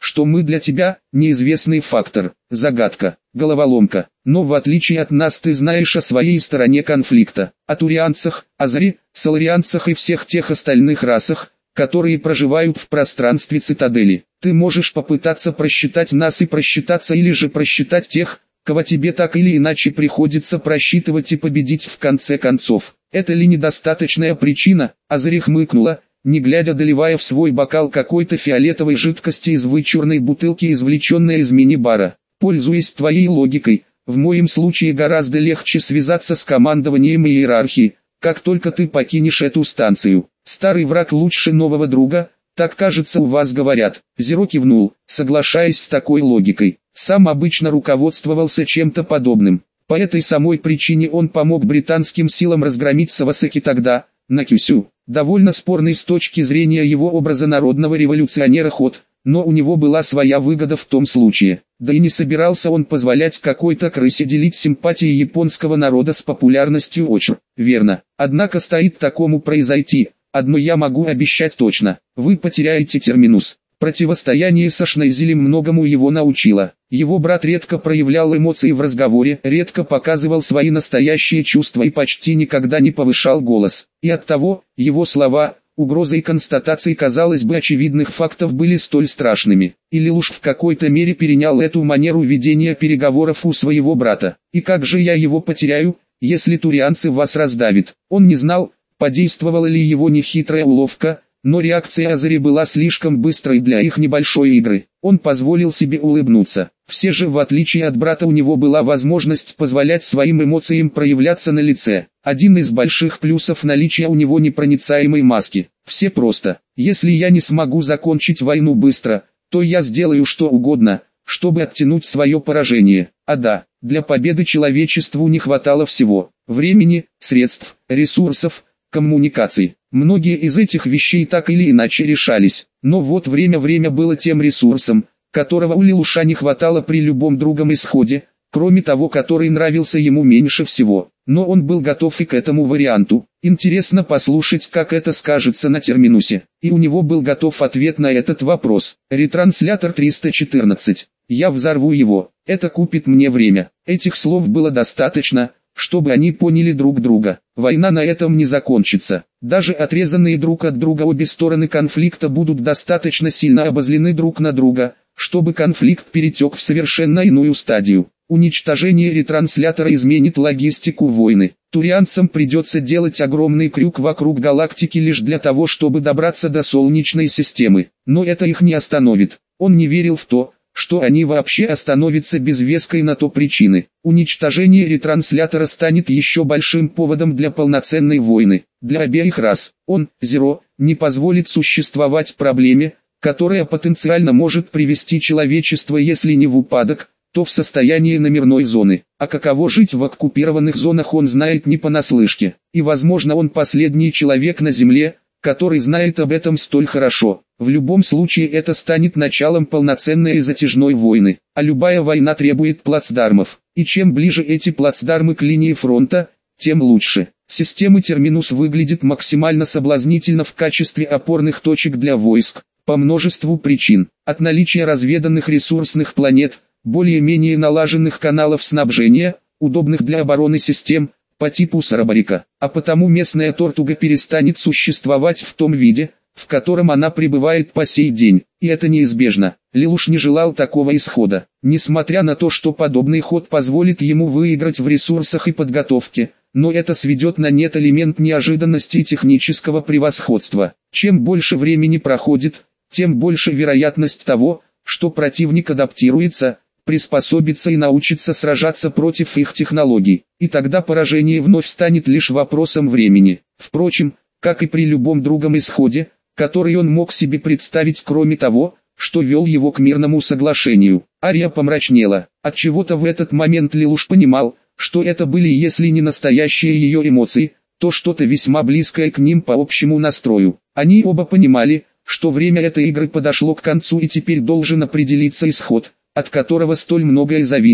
что мы для тебя – неизвестный фактор, загадка, головоломка. Но в отличие от нас ты знаешь о своей стороне конфликта, о турианцах, азари, соларианцах и всех тех остальных расах, которые проживают в пространстве цитадели. Ты можешь попытаться просчитать нас и просчитаться, или же просчитать тех, кого тебе так или иначе приходится просчитывать, и победить в конце концов. Это ли недостаточная причина? Азари хмыкнула, не глядя доливая в свой бокал какой-то фиолетовой жидкости из вычурной бутылки, извлеченной из мини-бара. Пользуясь твоей логикой, в моем случае гораздо легче связаться с командованием и иерархией, как только ты покинешь эту станцию. Старый враг лучше нового друга, так кажется у вас говорят. Зеро кивнул, соглашаясь с такой логикой. Сам обычно руководствовался чем-то подобным. По этой самой причине он помог британским силам разгромить Савасаки тогда, на Кюсю. Довольно спорный с точки зрения его образа народного революционера ход, но у него была своя выгода в том случае. Да и не собирался он позволять какой-то крысе делить симпатии японского народа с популярностью ОЧР. Верно. Однако стоит такому произойти, одно я могу обещать точно: вы потеряете терминус. Противостояние со Шнейзелем многому его научило. Его брат редко проявлял эмоции в разговоре, редко показывал свои настоящие чувства и почти никогда не повышал голос. И оттого, его слова, угрозы и констатации, казалось бы, очевидных фактов были столь страшными. Или уж в какой-то мере перенял эту манеру ведения переговоров у своего брата. И как же я его потеряю, если турианцы вас раздавят? Он не знал, подействовала ли его нехитрая уловка, но реакция Азари была слишком быстрой для их небольшой игры. Он позволил себе улыбнуться. Все же, в отличие от брата, у него была возможность позволять своим эмоциям проявляться на лице. Один из больших плюсов наличия у него непроницаемой маски. Все просто. Если я не смогу закончить войну быстро, то я сделаю что угодно, чтобы оттянуть свое поражение. А да, для победы человечеству не хватало всего: времени, средств, ресурсов, коммуникаций. Многие из этих вещей так или иначе решались, но вот время было тем ресурсом, которого у Лилуша не хватало при любом другом исходе, кроме того, который нравился ему меньше всего. Но он был готов и к этому варианту. Интересно послушать, как это скажется на терминусе. И у него был готов ответ на этот вопрос. Ретранслятор 314. Я взорву его. Это купит мне время. Этих слов было достаточно, чтобы они поняли друг друга. Война на этом не закончится. Даже отрезанные друг от друга обе стороны конфликта будут достаточно сильно обозлены друг на друга, чтобы конфликт перетек в совершенно иную стадию. Уничтожение ретранслятора изменит логистику войны. Турианцам придется делать огромный крюк вокруг галактики лишь для того, чтобы добраться до Солнечной системы. Но это их не остановит. Он не верил в то, что они вообще остановятся без веской на то причины. Уничтожение ретранслятора станет еще большим поводом для полноценной войны. Для обеих рас. Он, Зеро, не позволит существовать проблеме, которая потенциально может привести человечество, если не в упадок, то в состоянии номерной зоны. А каково жить в оккупированных зонах, он знает не понаслышке. И возможно, он последний человек на Земле, который знает об этом столь хорошо. В любом случае это станет началом полноценной и затяжной войны. А любая война требует плацдармов. И чем ближе эти плацдармы к линии фронта, тем лучше. Система Терминус выглядит максимально соблазнительно в качестве опорных точек для войск, по множеству причин. От наличия разведанных ресурсных планет, более-менее налаженных каналов снабжения, удобных для обороны систем, по типу Сарабарика. А потому местная Тортуга перестанет существовать в том виде, в котором она пребывает по сей день. И это неизбежно. Лилуш не желал такого исхода. Несмотря на то, что подобный ход позволит ему выиграть в ресурсах и подготовке, но это сведет на нет элемент неожиданности и технического превосходства. Чем больше времени проходит, тем больше вероятность того, что противник адаптируется, приспособится и научится сражаться против их технологий. И тогда поражение вновь станет лишь вопросом времени. Впрочем, как и при любом другом исходе, который он мог себе представить, кроме того, что вел его к мирному соглашению. Ария помрачнела. Отчего-то в этот момент Лилуш понимал, что это были, если не настоящие ее эмоции, то что-то весьма близкое к ним по общему настрою. Они оба понимали, что время этой игры подошло к концу и теперь должен определиться исход, от которого столь многое зависит.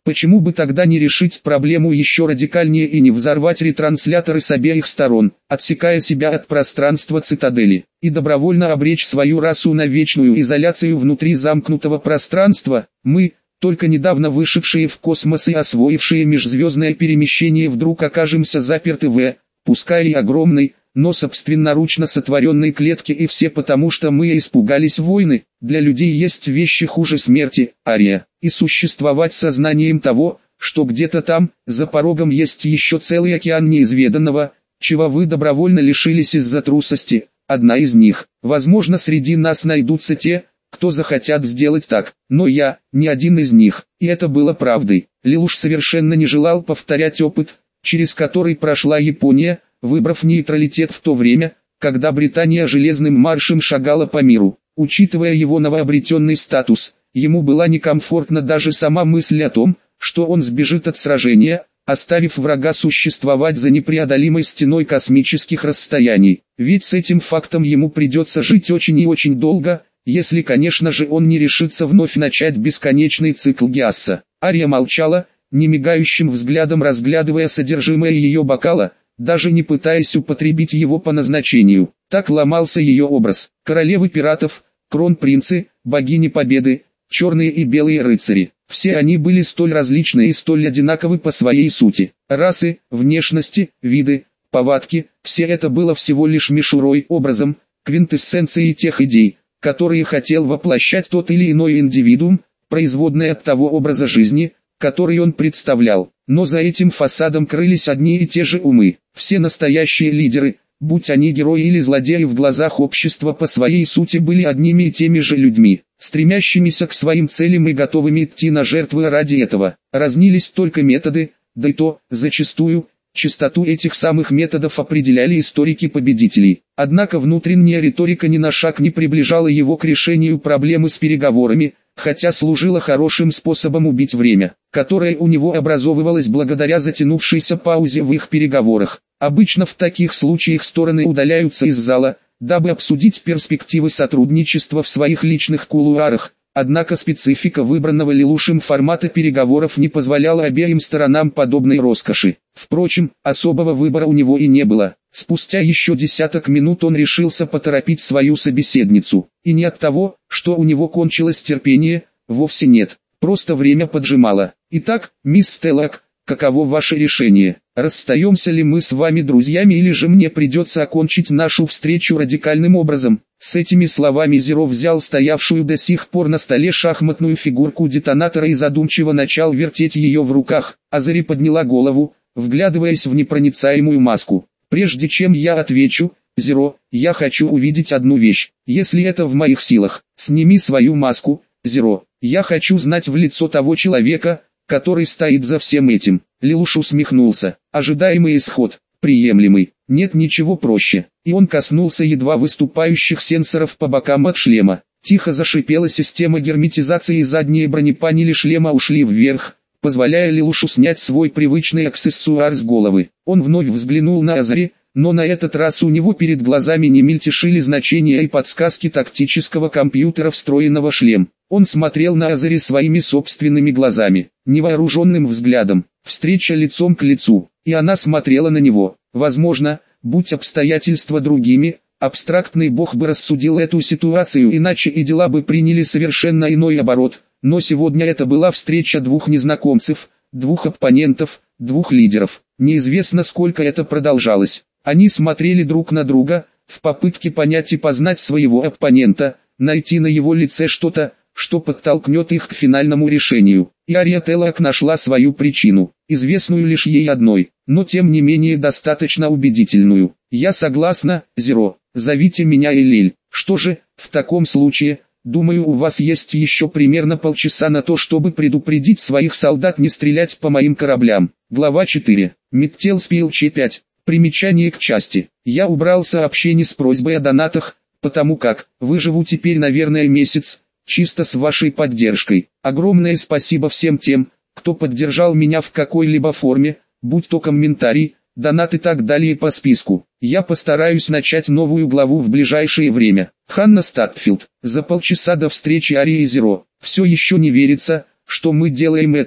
Почему бы тогда не решить проблему еще радикальнее и не взорвать ретрансляторы с обеих сторон, отсекая себя от пространства цитадели, и добровольно обречь свою расу на вечную изоляцию внутри замкнутого пространства? Мы, только недавно вышедшие в космос и освоившие межзвездное перемещение, вдруг окажемся заперты в, пускай и огромной, но собственноручно сотворенной клетке, и все потому, что мы испугались войны. Для людей есть вещи хуже смерти, Ария, и существовать сознанием того, что где-то там, за порогом, есть еще целый океан неизведанного, чего вы добровольно лишились из-за трусости. Одна из них. Возможно, среди нас найдутся те, кто захотят сделать так, но я не один из них, и это было правдой. Лелуш совершенно не желал повторять опыт, через который прошла Япония, выбрав нейтралитет в то время, когда Британия железным маршем шагала по миру. Учитывая его новообретенный статус, ему была некомфортна даже сама мысль о том, что он сбежит от сражения, оставив врага существовать за непреодолимой стеной космических расстояний. Ведь с этим фактом ему придется жить очень и очень долго, если, конечно же, он не решится вновь начать бесконечный цикл Гиасса. Ария молчала, немигающим взглядом разглядывая содержимое ее бокала, даже не пытаясь употребить его по назначению. Так ломался ее образ. Королевы пиратов, кронпринцы, богини победы, черные и белые рыцари. Все они были столь различны и столь одинаковы по своей сути. Расы, внешности, виды, повадки – все это было всего лишь мишурой, образом, квинтэссенцией тех идей, которые хотел воплощать тот или иной индивидуум, производная от того образа жизни, который он представлял. Но за этим фасадом крылись одни и те же умы. Все настоящие лидеры, будь они герои или злодеи, в глазах общества по своей сути были одними и теми же людьми, стремящимися к своим целям и готовыми идти на жертвы ради этого. Разнились только методы, да и то, зачастую, чистоту этих самых методов определяли историки победителей. Однако внутренняя риторика ни на шаг не приближала его к решению проблемы с переговорами, хотя служила хорошим способом убить время, которое у него образовывалось благодаря затянувшейся паузе в их переговорах. Обычно в таких случаях стороны удаляются из зала, дабы обсудить перспективы сотрудничества в своих личных кулуарах. Однако специфика выбранного Лелушем формата переговоров не позволяла обеим сторонам подобной роскоши. Впрочем, особого выбора у него и не было. Спустя еще десяток минут он решился поторопить свою собеседницу. И не от того, что у него кончилось терпение, вовсе нет. Просто время поджимало. Итак, мисс Стеллак, каково ваше решение? Расстаемся ли мы с вами друзьями, или же мне придется окончить нашу встречу радикальным образом? С этими словами Зеро взял стоявшую до сих пор на столе шахматную фигурку детонатора и задумчиво начал вертеть ее в руках. Азари подняла голову, вглядываясь в непроницаемую маску. «Прежде чем я отвечу, Зеро, я хочу увидеть одну вещь. Если это в моих силах, сними свою маску, Зеро. Я хочу знать в лицо того человека, который стоит за всем этим». Лелуш усмехнулся. Ожидаемый исход, приемлемый, нет ничего проще. И он коснулся едва выступающих сенсоров по бокам от шлема. Тихо зашипела система герметизации, и задние бронепанели шлема ушли вверх, позволяя Лелушу снять свой привычный аксессуар с головы. Он вновь взглянул на Азари, но на этот раз у него перед глазами не мельтешили значения и подсказки тактического компьютера, встроенного в шлем. Он смотрел на Азари своими собственными глазами, невооруженным взглядом, встреча лицом к лицу, и она смотрела на него. Возможно, будь обстоятельства другими, абстрактный бог бы рассудил эту ситуацию иначе, и дела бы приняли совершенно иной оборот. Но сегодня это была встреча двух незнакомцев, двух оппонентов, двух лидеров. Неизвестно, сколько это продолжалось. Они смотрели друг на друга, в попытке понять и познать своего оппонента, найти на его лице что-то, что подтолкнет их к финальному решению. И Ария Теллак нашла свою причину, известную лишь ей одной, но тем не менее достаточно убедительную. «Я согласна, Зеро, зовите меня Элель. Что же, в таком случае, думаю, у вас есть еще примерно полчаса на то, чтобы предупредить своих солдат не стрелять по моим кораблям». Глава 4. Миттел Спилч 5. Примечание к части. Я убрал сообщение с просьбой о донатах, потому как выживу теперь, наверное, месяц, чисто с вашей поддержкой. Огромное спасибо всем тем, кто поддержал меня в какой-либо форме, будь то комментарий, донат и так далее по списку. Я постараюсь начать новую главу в ближайшее время. Ханна Статфилд. За полчаса до встречи Арии и Зеро. Все еще не верится, что мы делаем это,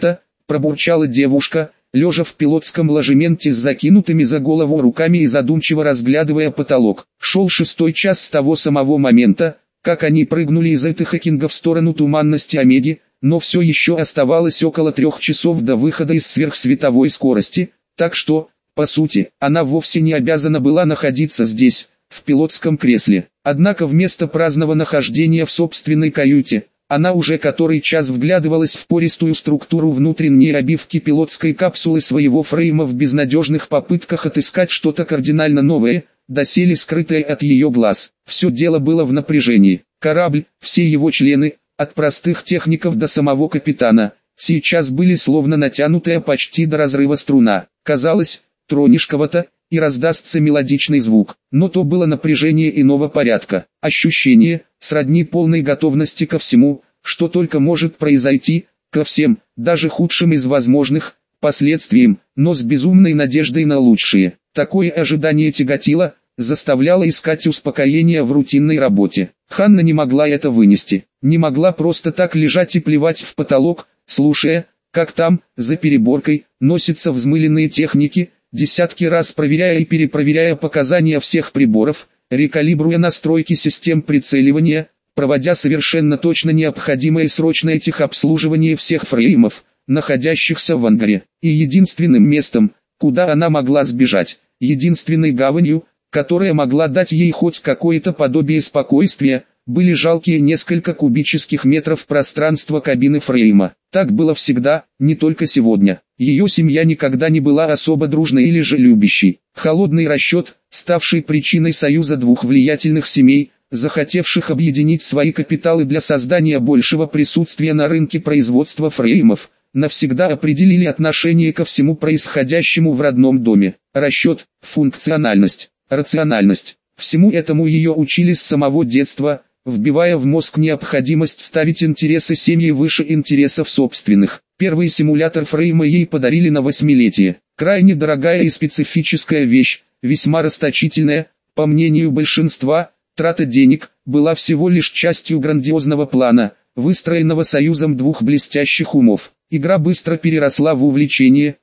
пробурчала девушка, лежа в пилотском ложементе с закинутыми за голову руками и задумчиво разглядывая потолок. Шел 6-й час с того самого момента, как они прыгнули из Этехекинга в сторону туманности Омеги, но все еще оставалось около 3 часов до выхода из сверхсветовой скорости, так что, по сути, она вовсе не обязана была находиться здесь, в пилотском кресле. Однако вместо праздного нахождения в собственной каюте, она уже который час вглядывалась в пористую структуру внутренней обивки пилотской капсулы своего фрейма в безнадежных попытках отыскать что-то кардинально новое, доселе скрытое от ее глаз. Все дело было в напряжении. Корабль, все его члены, от простых техников до самого капитана, сейчас были словно натянутая почти до разрыва струна. Казалось, тронешь кого-то, и раздастся мелодичный звук. Но то было напряжение иного порядка. Ощущение, сродни полной готовности ко всему, что только может произойти, ко всем, даже худшим из возможных, последствиям, но с безумной надеждой на лучшее. Такое ожидание тяготило, заставляло искать успокоения в рутинной работе. Ханна не могла это вынести. Не могла просто так лежать и плевать в потолок, слушая, как там, за переборкой, носятся взмыленные техники, десятки раз проверяя и перепроверяя показания всех приборов, рекалибруя настройки систем прицеливания, проводя совершенно точно необходимое срочное техобслуживание всех фреймов, находящихся в ангаре. И единственным местом, куда она могла сбежать, единственной гаванью, которая могла дать ей хоть какое-то подобие спокойствия, были жалкие несколько кубических метров пространства кабины фрейма. Так было всегда, не только сегодня. Ее семья никогда не была особо дружной или же любящей. Холодный расчет, ставший причиной союза двух влиятельных семей, захотевших объединить свои капиталы для создания большего присутствия на рынке производства фреймов, навсегда определили отношение ко всему происходящему в родном доме. Расчет, функциональность, рациональность. Всему этому ее учили с самого детства, вбивая в мозг необходимость ставить интересы семьи выше интересов собственных. Первый симулятор фрейма ей подарили на 8-летие. Крайне дорогая и специфическая вещь, весьма расточительная, по мнению большинства, трата денег, была всего лишь частью грандиозного плана, выстроенного союзом двух блестящих умов. Игра быстро переросла в увлечение,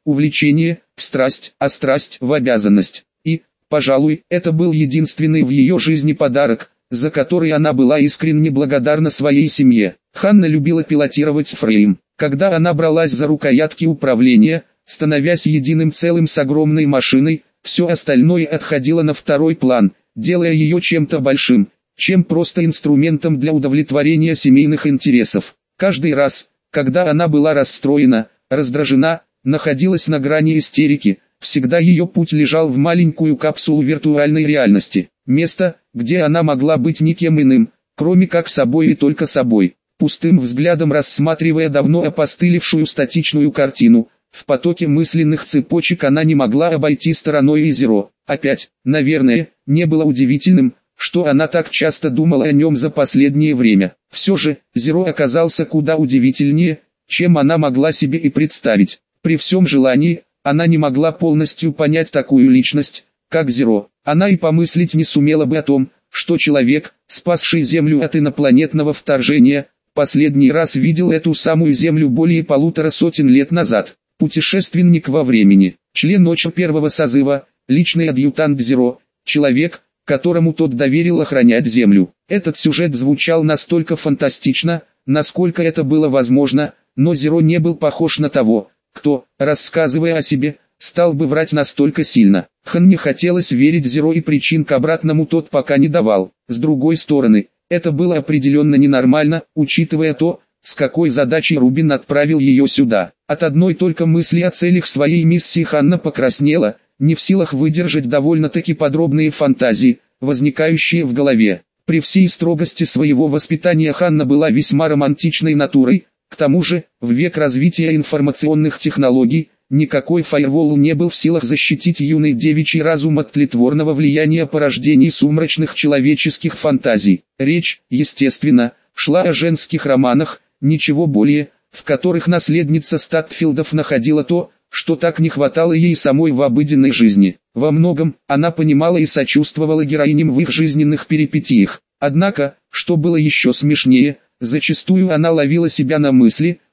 в страсть, а страсть в обязанность. И, пожалуй, это был единственный в ее жизни подарок, за который она была искренне благодарна своей семье. Ханна любила пилотировать фрейм. Когда она бралась за рукоятки управления, становясь единым целым с огромной машиной, все остальное отходило на второй план, делая ее чем-то большим, чем просто инструментом для удовлетворения семейных интересов. Каждый раз, когда она была расстроена, раздражена, находилась на грани истерики, всегда ее путь лежал в маленькую капсулу виртуальной реальности. Место, где она могла быть никем иным, кроме как собой и только собой. Пустым взглядом рассматривая давно опостылевшую статичную картину, в потоке мысленных цепочек она не могла обойти стороной и Зеро. Опять, наверное, не было удивительным, что она так часто думала о нем за последнее время. Все же, Зеро оказался куда удивительнее, чем она могла себе и представить. При всем желании, она не могла полностью понять такую личность, как Зеро. Она и помыслить не сумела бы о том, что человек, спасший Землю от инопланетного вторжения, последний раз видел эту самую Землю более 150 лет назад. Путешественник во времени, член ОЧА первого созыва, личный адъютант Зеро, человек, которому тот доверил охранять Землю. Этот сюжет звучал настолько фантастично, насколько это было возможно, но Зеро не был похож на того, кто, рассказывая о себе, стал бы врать настолько сильно. Ханне хотелось верить Зеро, и причин к обратному тот пока не давал. С другой стороны, это было определенно ненормально, учитывая то, с какой задачей Рубин отправил ее сюда. От одной только мысли о целях своей миссии Ханна покраснела, не в силах выдержать довольно-таки подробные фантазии, возникающие в голове. При всей строгости своего воспитания Ханна была весьма романтичной натурой, к тому же, в век развития информационных технологий, никакой фаервол не был в силах защитить юный девичий разум от тлетворного влияния порождений сумрачных человеческих фантазий. Речь, естественно, шла о женских романах, ничего более, в которых наследница Статфилдов находила то, что так не хватало ей самой в обыденной жизни. Во многом, она понимала и сочувствовала героиням в их жизненных перипетиях. Однако, что было еще смешнее, зачастую она ловила себя на мысли,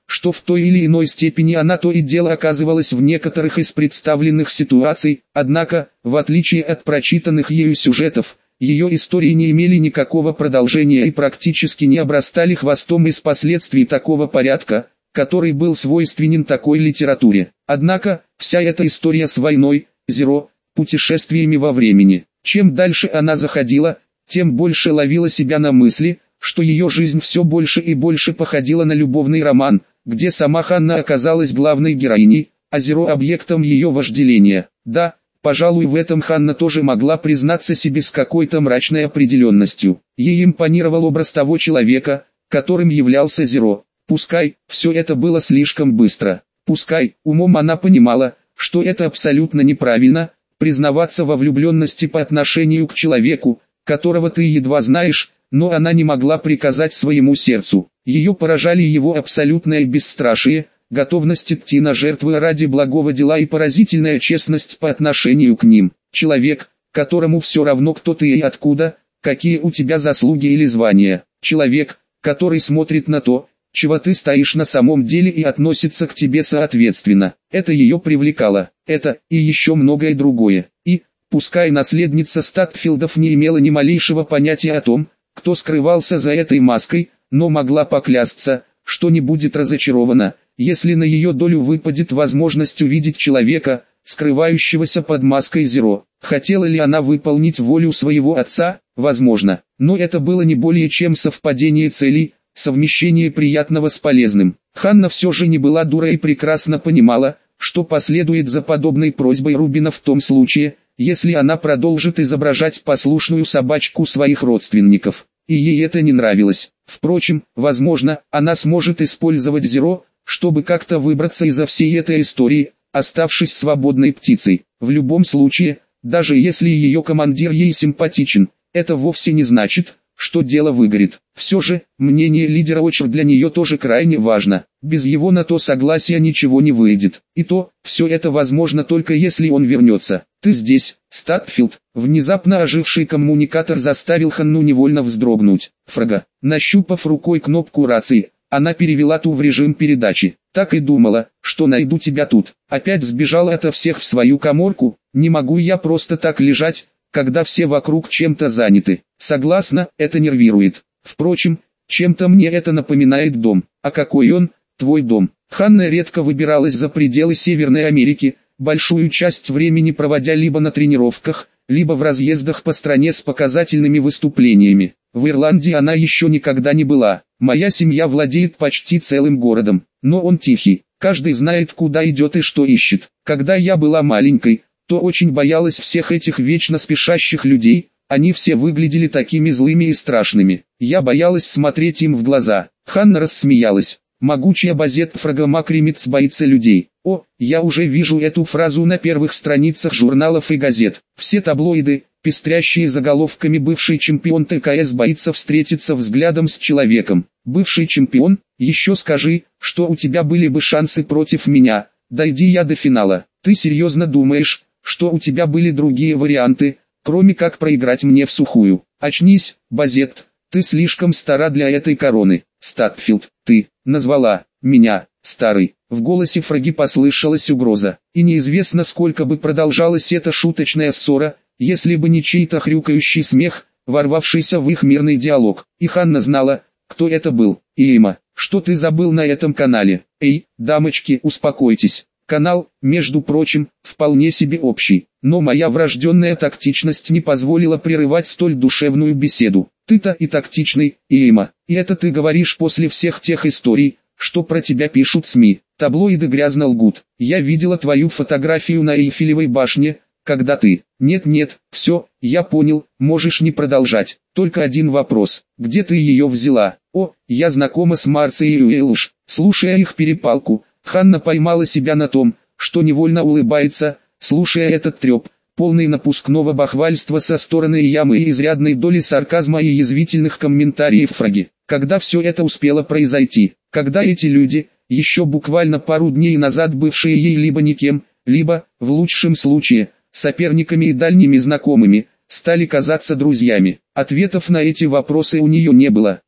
что в той или иной степени она то и дело оказывалась в некоторых из представленных ситуаций, однако, в отличие от прочитанных ею сюжетов, ее истории не имели никакого продолжения и практически не обрастали хвостом из последствий такого порядка, который был свойственен такой литературе. Однако, вся эта история с войной, Зеро, путешествиями во времени, чем дальше она заходила, тем больше ловила себя на мысли, что ее жизнь все больше и больше походила на любовный роман, где сама Ханна оказалась главной героиней, а Зеро объектом ее вожделения. Да, пожалуй, в этом Ханна тоже могла признаться себе с какой-то мрачной определенностью. Ей импонировал образ того человека, которым являлся Зеро. Пускай, все это было слишком быстро. Пускай, умом она понимала, что это абсолютно неправильно, признаваться во влюбленности по отношению к человеку, которого ты едва знаешь, но она не могла приказать своему сердцу. Ее поражали его абсолютное бесстрашие, готовность идти на жертвы ради благого дела и поразительная честность по отношению к ним. Человек, которому все равно кто ты и откуда, какие у тебя заслуги или звания. Человек, который смотрит на то, чего ты стоишь на самом деле и относится к тебе соответственно. Это ее привлекало. Это и еще многое другое. И, пускай наследница Статфилдов не имела ни малейшего понятия о том, кто скрывался за этой маской, но могла поклясться, что не будет разочарована, если на ее долю выпадет возможность увидеть человека, скрывающегося под маской Зеро. Хотела ли она выполнить волю своего отца? Возможно, но это было не более чем совпадение целей, совмещение приятного с полезным. Ханна все же не была дурой и прекрасно понимала, что последует за подобной просьбой Рубина в том случае, если она продолжит изображать послушную собачку своих родственников. И ей это не нравилось. Впрочем, возможно, она сможет использовать Зеро, чтобы как-то выбраться из всей этой истории, оставшись свободной птицей. В любом случае, даже если ее командир ей симпатичен, это вовсе не значит, что дело выгорит. Все же, мнение лидера Очер для нее тоже крайне важно. Без его на то согласия ничего не выйдет. И то, все это возможно только если он вернется. «Ты здесь, Статфилд?» Внезапно оживший коммуникатор заставил Ханну невольно вздрогнуть. Фрага. Нащупав рукой кнопку рации, она перевела ту в режим передачи. «Так и думала, что найду тебя тут. Опять сбежала ото всех в свою каморку. Не могу я просто так лежать, когда все вокруг чем-то заняты. Согласна, это нервирует. Впрочем, чем-то мне это напоминает дом. А какой он, твой дом?» Ханна редко выбиралась за пределы Северной Америки, большую часть времени проводя либо на тренировках, либо в разъездах по стране с показательными выступлениями. В Ирландии она еще никогда не была. «Моя семья владеет почти целым городом, но он тихий, каждый знает, куда идет и что ищет. Когда я была маленькой, то очень боялась всех этих вечно спешащих людей, они все выглядели такими злыми и страшными. Я боялась смотреть им в глаза». Ханна рассмеялась. Могучая Базет Фрагомакримец боится людей. О, я уже вижу эту фразу на первых страницах журналов и газет. Все таблоиды, пестрящие заголовками «Бывший чемпион ТКС боится встретиться взглядом с человеком». Бывший чемпион, еще скажи, что у тебя были бы шансы против меня, дойди я до финала. Ты серьезно думаешь, что у тебя были другие варианты, кроме как проиграть мне в сухую? Очнись, Базет, ты слишком стара для этой короны. Статфилд, ты назвала меня старой. В голосе Фраги послышалась угроза. И неизвестно, сколько бы продолжалась эта шуточная ссора, если бы не чей-то хрюкающий смех, ворвавшийся в их мирный диалог. И Ханна знала, кто это был. «Эйма, что ты забыл на этом канале?» «Эй, дамочки, успокойтесь. Канал, между прочим, вполне себе общий. Но моя врожденная тактичность не позволила прерывать столь душевную беседу. Ты-то и тактичный, Эйма. И это ты говоришь после всех тех историй, что про тебя пишут СМИ. Таблоиды грязно лгут. Я видела твою фотографию на Эйфелевой башне, когда ты... Нет, все, я понял, можешь не продолжать. Только один вопрос. Где ты ее взяла? О, я знакома с Марцией и Уэлш. Слушая их перепалку, Ханна поймала себя на том, что невольно улыбается, слушая этот треп, полный напускного бахвальства со стороны Ямы и изрядной доли сарказма и язвительных комментариев Фраги. Когда все это успело произойти? Когда эти люди, еще буквально пару дней назад бывшие ей либо никем, либо, в лучшем случае, соперниками и дальними знакомыми, стали казаться друзьями? Ответов на эти вопросы у нее не было.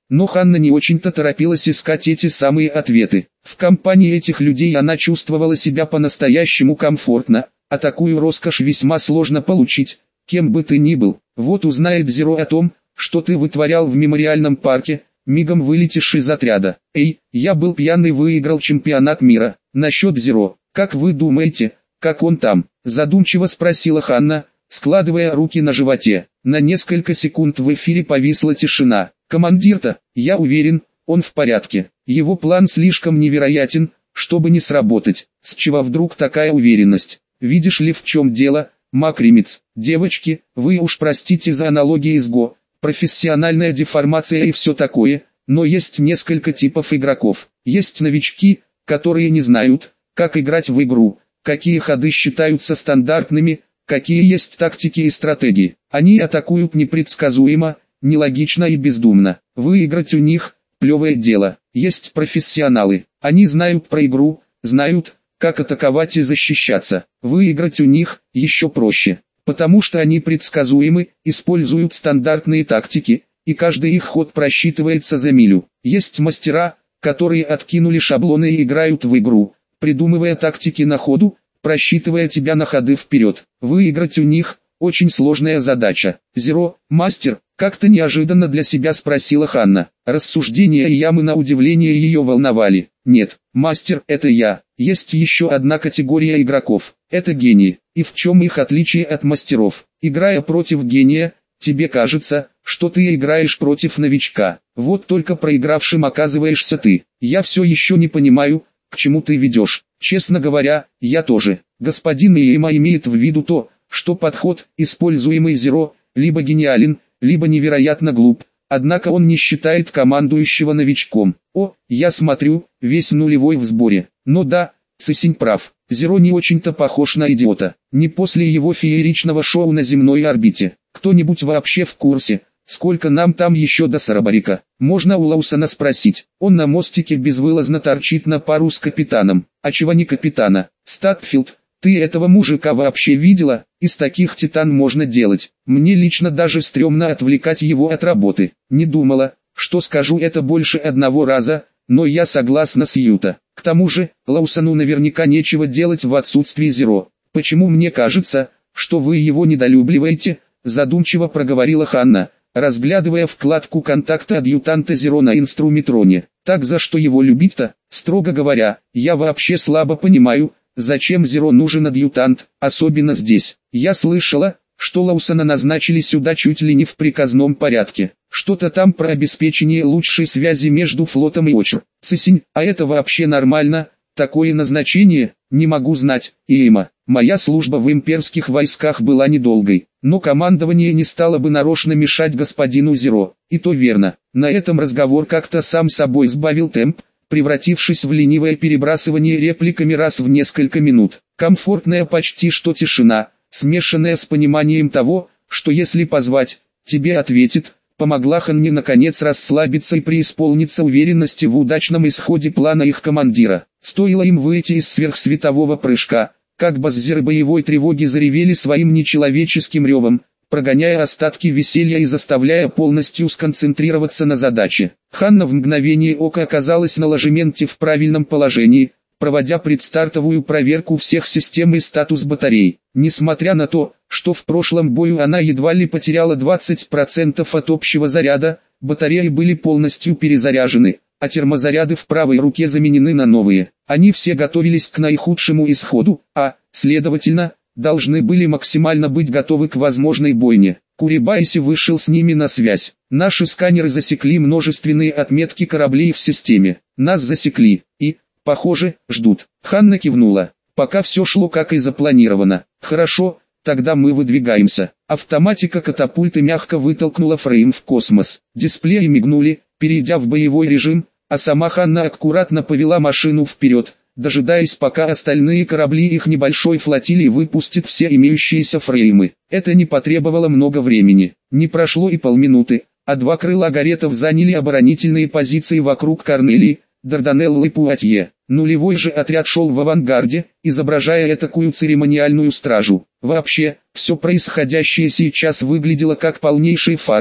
Но Ханна не очень-то торопилась искать эти самые ответы. В компании этих людей она чувствовала себя по-настоящему комфортно, а такую роскошь весьма сложно получить, кем бы ты ни был. Вот узнает Зеро о том, что ты вытворял в мемориальном парке, мигом вылетишь из отряда. Эй, я был пьяный, выиграл чемпионат мира. Насчет Зеро, как вы думаете, как он там? Задумчиво спросила Ханна, складывая руки на животе. На несколько секунд в эфире повисла тишина. Командир-то, я уверен, он в порядке. Его план слишком невероятен, чтобы не сработать. С чего вдруг такая уверенность? Видишь ли, в чем дело, Макримец? Девочки, вы уж простите за аналогии с Го, профессиональная деформация и все такое, но есть несколько типов игроков. Есть новички, которые не знают, как играть в игру, какие ходы считаются стандартными, какие есть тактики и стратегии. Они атакуют непредсказуемо, нелогично и бездумно. Выиграть у них – плевое дело. Есть профессионалы, они знают про игру, знают, как атаковать и защищаться. Выиграть у них еще проще, потому что они предсказуемы, используют стандартные тактики, и каждый их ход просчитывается за милю. Есть мастера, которые откинули шаблоны и играют в игру, придумывая тактики на ходу, просчитывая тебя на ходы вперед. Выиграть у них – очень сложная задача. Зеро, мастер, как-то неожиданно для себя спросила Ханна. Рассуждения и ямы на удивление ее волновали. Нет, мастер, это я. Есть еще одна категория игроков. Это гении. И в чем их отличие от мастеров? Играя против гения, тебе кажется, что ты играешь против новичка. Вот только проигравшим оказываешься ты. Я все еще не понимаю, к чему ты ведешь. Честно говоря, я тоже. Господин Иема имеет в виду то, что подход, используемый Зеро, либо гениален, либо невероятно глуп, однако он не считает командующего новичком. О, я смотрю, весь нулевой в сборе. Но да, Цисинь прав, Зеро не очень-то похож на идиота. Не после его фееричного шоу на земной орбите. Кто-нибудь вообще в курсе, сколько нам там еще до Сарабарика? Можно у Лаусона спросить. Он на мостике безвылазно торчит на пару с капитаном. А чего не капитана? Статфилд, ты этого мужика вообще видела? Из таких титан можно делать. Мне лично даже стрёмно отвлекать его от работы. Не думала, что скажу это больше одного раза, но я согласна с Юта. К тому же, Лаусону наверняка нечего делать в отсутствии Зеро. Почему мне кажется, что вы его недолюбливаете? Задумчиво проговорила Ханна, разглядывая вкладку контакта адъютанта Зеро на инструметроне. Так за что его любить-то? Строго говоря, я вообще слабо понимаю, зачем Зеро нужен адъютант, особенно здесь. Я слышала, что Лаусона назначили сюда чуть ли не в приказном порядке. Что-то там про обеспечение лучшей связи между флотом и ОЧР. Цисинь, а это вообще нормально? Такое назначение? Не могу знать, Иема. Моя служба в имперских войсках была недолгой, но командование не стало бы нарочно мешать господину Зеро. И то верно. На этом разговор как-то сам собой сбавил темп, превратившись в ленивое перебрасывание репликами раз в несколько минут. Комфортная почти что тишина, смешанная с пониманием того, что если позвать, тебе ответит, помогла Ханне наконец расслабиться и преисполниться уверенности в удачном исходе плана их командира. Стоило им выйти из сверхсветового прыжка, как баззеры боевой тревоги заревели своим нечеловеческим ревом, прогоняя остатки веселья и заставляя полностью сконцентрироваться на задаче. Ханна в мгновение ока оказалась на ложементе в правильном положении, проводя предстартовую проверку всех систем и статус батарей. Несмотря на то, что в прошлом бою она едва ли потеряла 20% от общего заряда, батареи были полностью перезаряжены, а термозаряды в правой руке заменены на новые. Они все готовились к наихудшему исходу, а, следовательно, должны были максимально быть готовы к возможной бойне. Курибайси вышел с ними на связь. Наши сканеры засекли множественные отметки кораблей в системе. Нас засекли и, похоже, ждут. Ханна кивнула. Пока все шло как и запланировано. Хорошо, тогда мы выдвигаемся. Автоматика катапульты мягко вытолкнула фрейм в космос. Дисплеи мигнули, перейдя в боевой режим, а сама Ханна аккуратно повела машину вперед, дожидаясь пока остальные корабли их небольшой флотилии выпустят все имеющиеся фреймы. Это не потребовало много времени. Не прошло и полминуты, а два крыла гаретов заняли оборонительные позиции вокруг Корнелии, Дарданеллы и Пуатье. Нулевой же отряд шел в авангарде, изображая этакую церемониальную стражу. Вообще, все происходящее сейчас выглядело как полнейший фарс,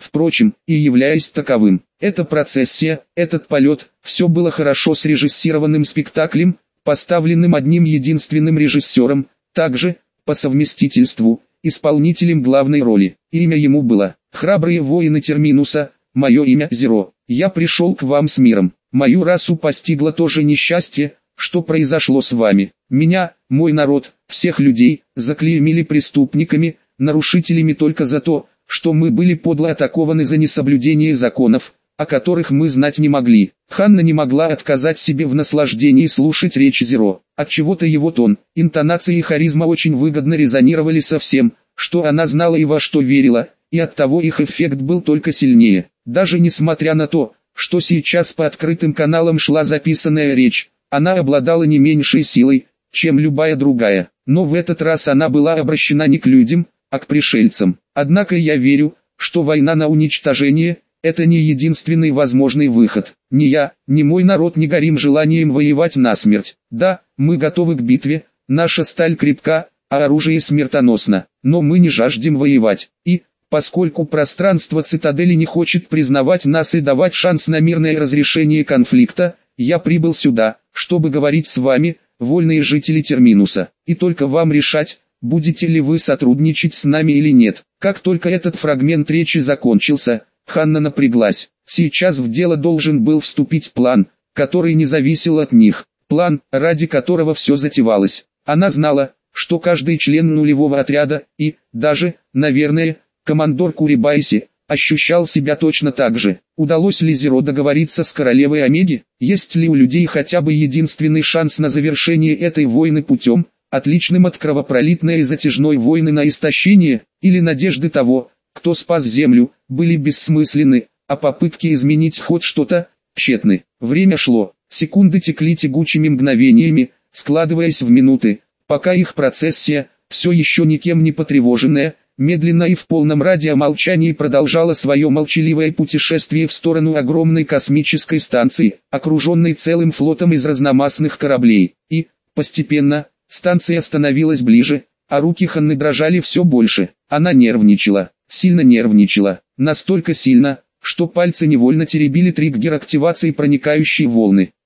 впрочем, и являясь таковым. Эта процессия, этот полет, все было хорошо срежиссированным спектаклем, поставленным одним единственным режиссером, также, по совместительству, исполнителем главной роли. Имя ему было «Храбрые воины Терминуса», мое имя Зеро. Я пришел к вам с миром. Мою расу постигло то же несчастье, что произошло с вами. Меня, мой народ, всех людей, заклеймили преступниками, нарушителями только за то, что мы были подло атакованы за несоблюдение законов, о которых мы знать не могли. Ханна не могла отказать себе в наслаждении слушать речь Зеро. Отчего-то его тон, интонация и харизма очень выгодно резонировали со всем, что она знала и во что верила, и оттого их эффект был только сильнее. Даже несмотря на то, что сейчас по открытым каналам шла записанная речь, она обладала не меньшей силой, чем любая другая. Но в этот раз она была обращена не к людям, а к пришельцам. Однако я верю, что война на уничтожение – это не единственный возможный выход. Ни я, ни мой народ не горим желанием воевать насмерть. Да, мы готовы к битве, наша сталь крепка, а оружие смертоносно. Но мы не жаждем воевать. И, поскольку пространство цитадели не хочет признавать нас и давать шанс на мирное разрешение конфликта, я прибыл сюда, чтобы говорить с вами, вольные жители Терминуса. И только вам решать, будете ли вы сотрудничать с нами или нет. Как только этот фрагмент речи закончился, Ханна напряглась. Сейчас в дело должен был вступить план, который не зависел от них. План, ради которого все затевалось. Она знала, что каждый член нулевого отряда и, даже, наверное, командор Курибайси, ощущал себя точно так же. Удалось ли Зеро договориться с королевой Омеги? Есть ли у людей хотя бы единственный шанс на завершение этой войны путем, отличным от кровопролитной и затяжной войны на истощение, или надежды того, кто спас землю, были бессмысленны, а попытки изменить ход что-то, тщетны. Время шло, секунды текли тягучими мгновениями, складываясь в минуты, пока их процессия, все еще никем не потревоженная, медленно и в полном радиомолчании продолжала свое молчаливое путешествие в сторону огромной космической станции, окруженной целым флотом из разномастных кораблей. И, постепенно, станция становилась ближе, а руки Ханны дрожали все больше. Она нервничала, сильно нервничала, настолько сильно, что пальцы невольно теребили триггер активации проникающей волны.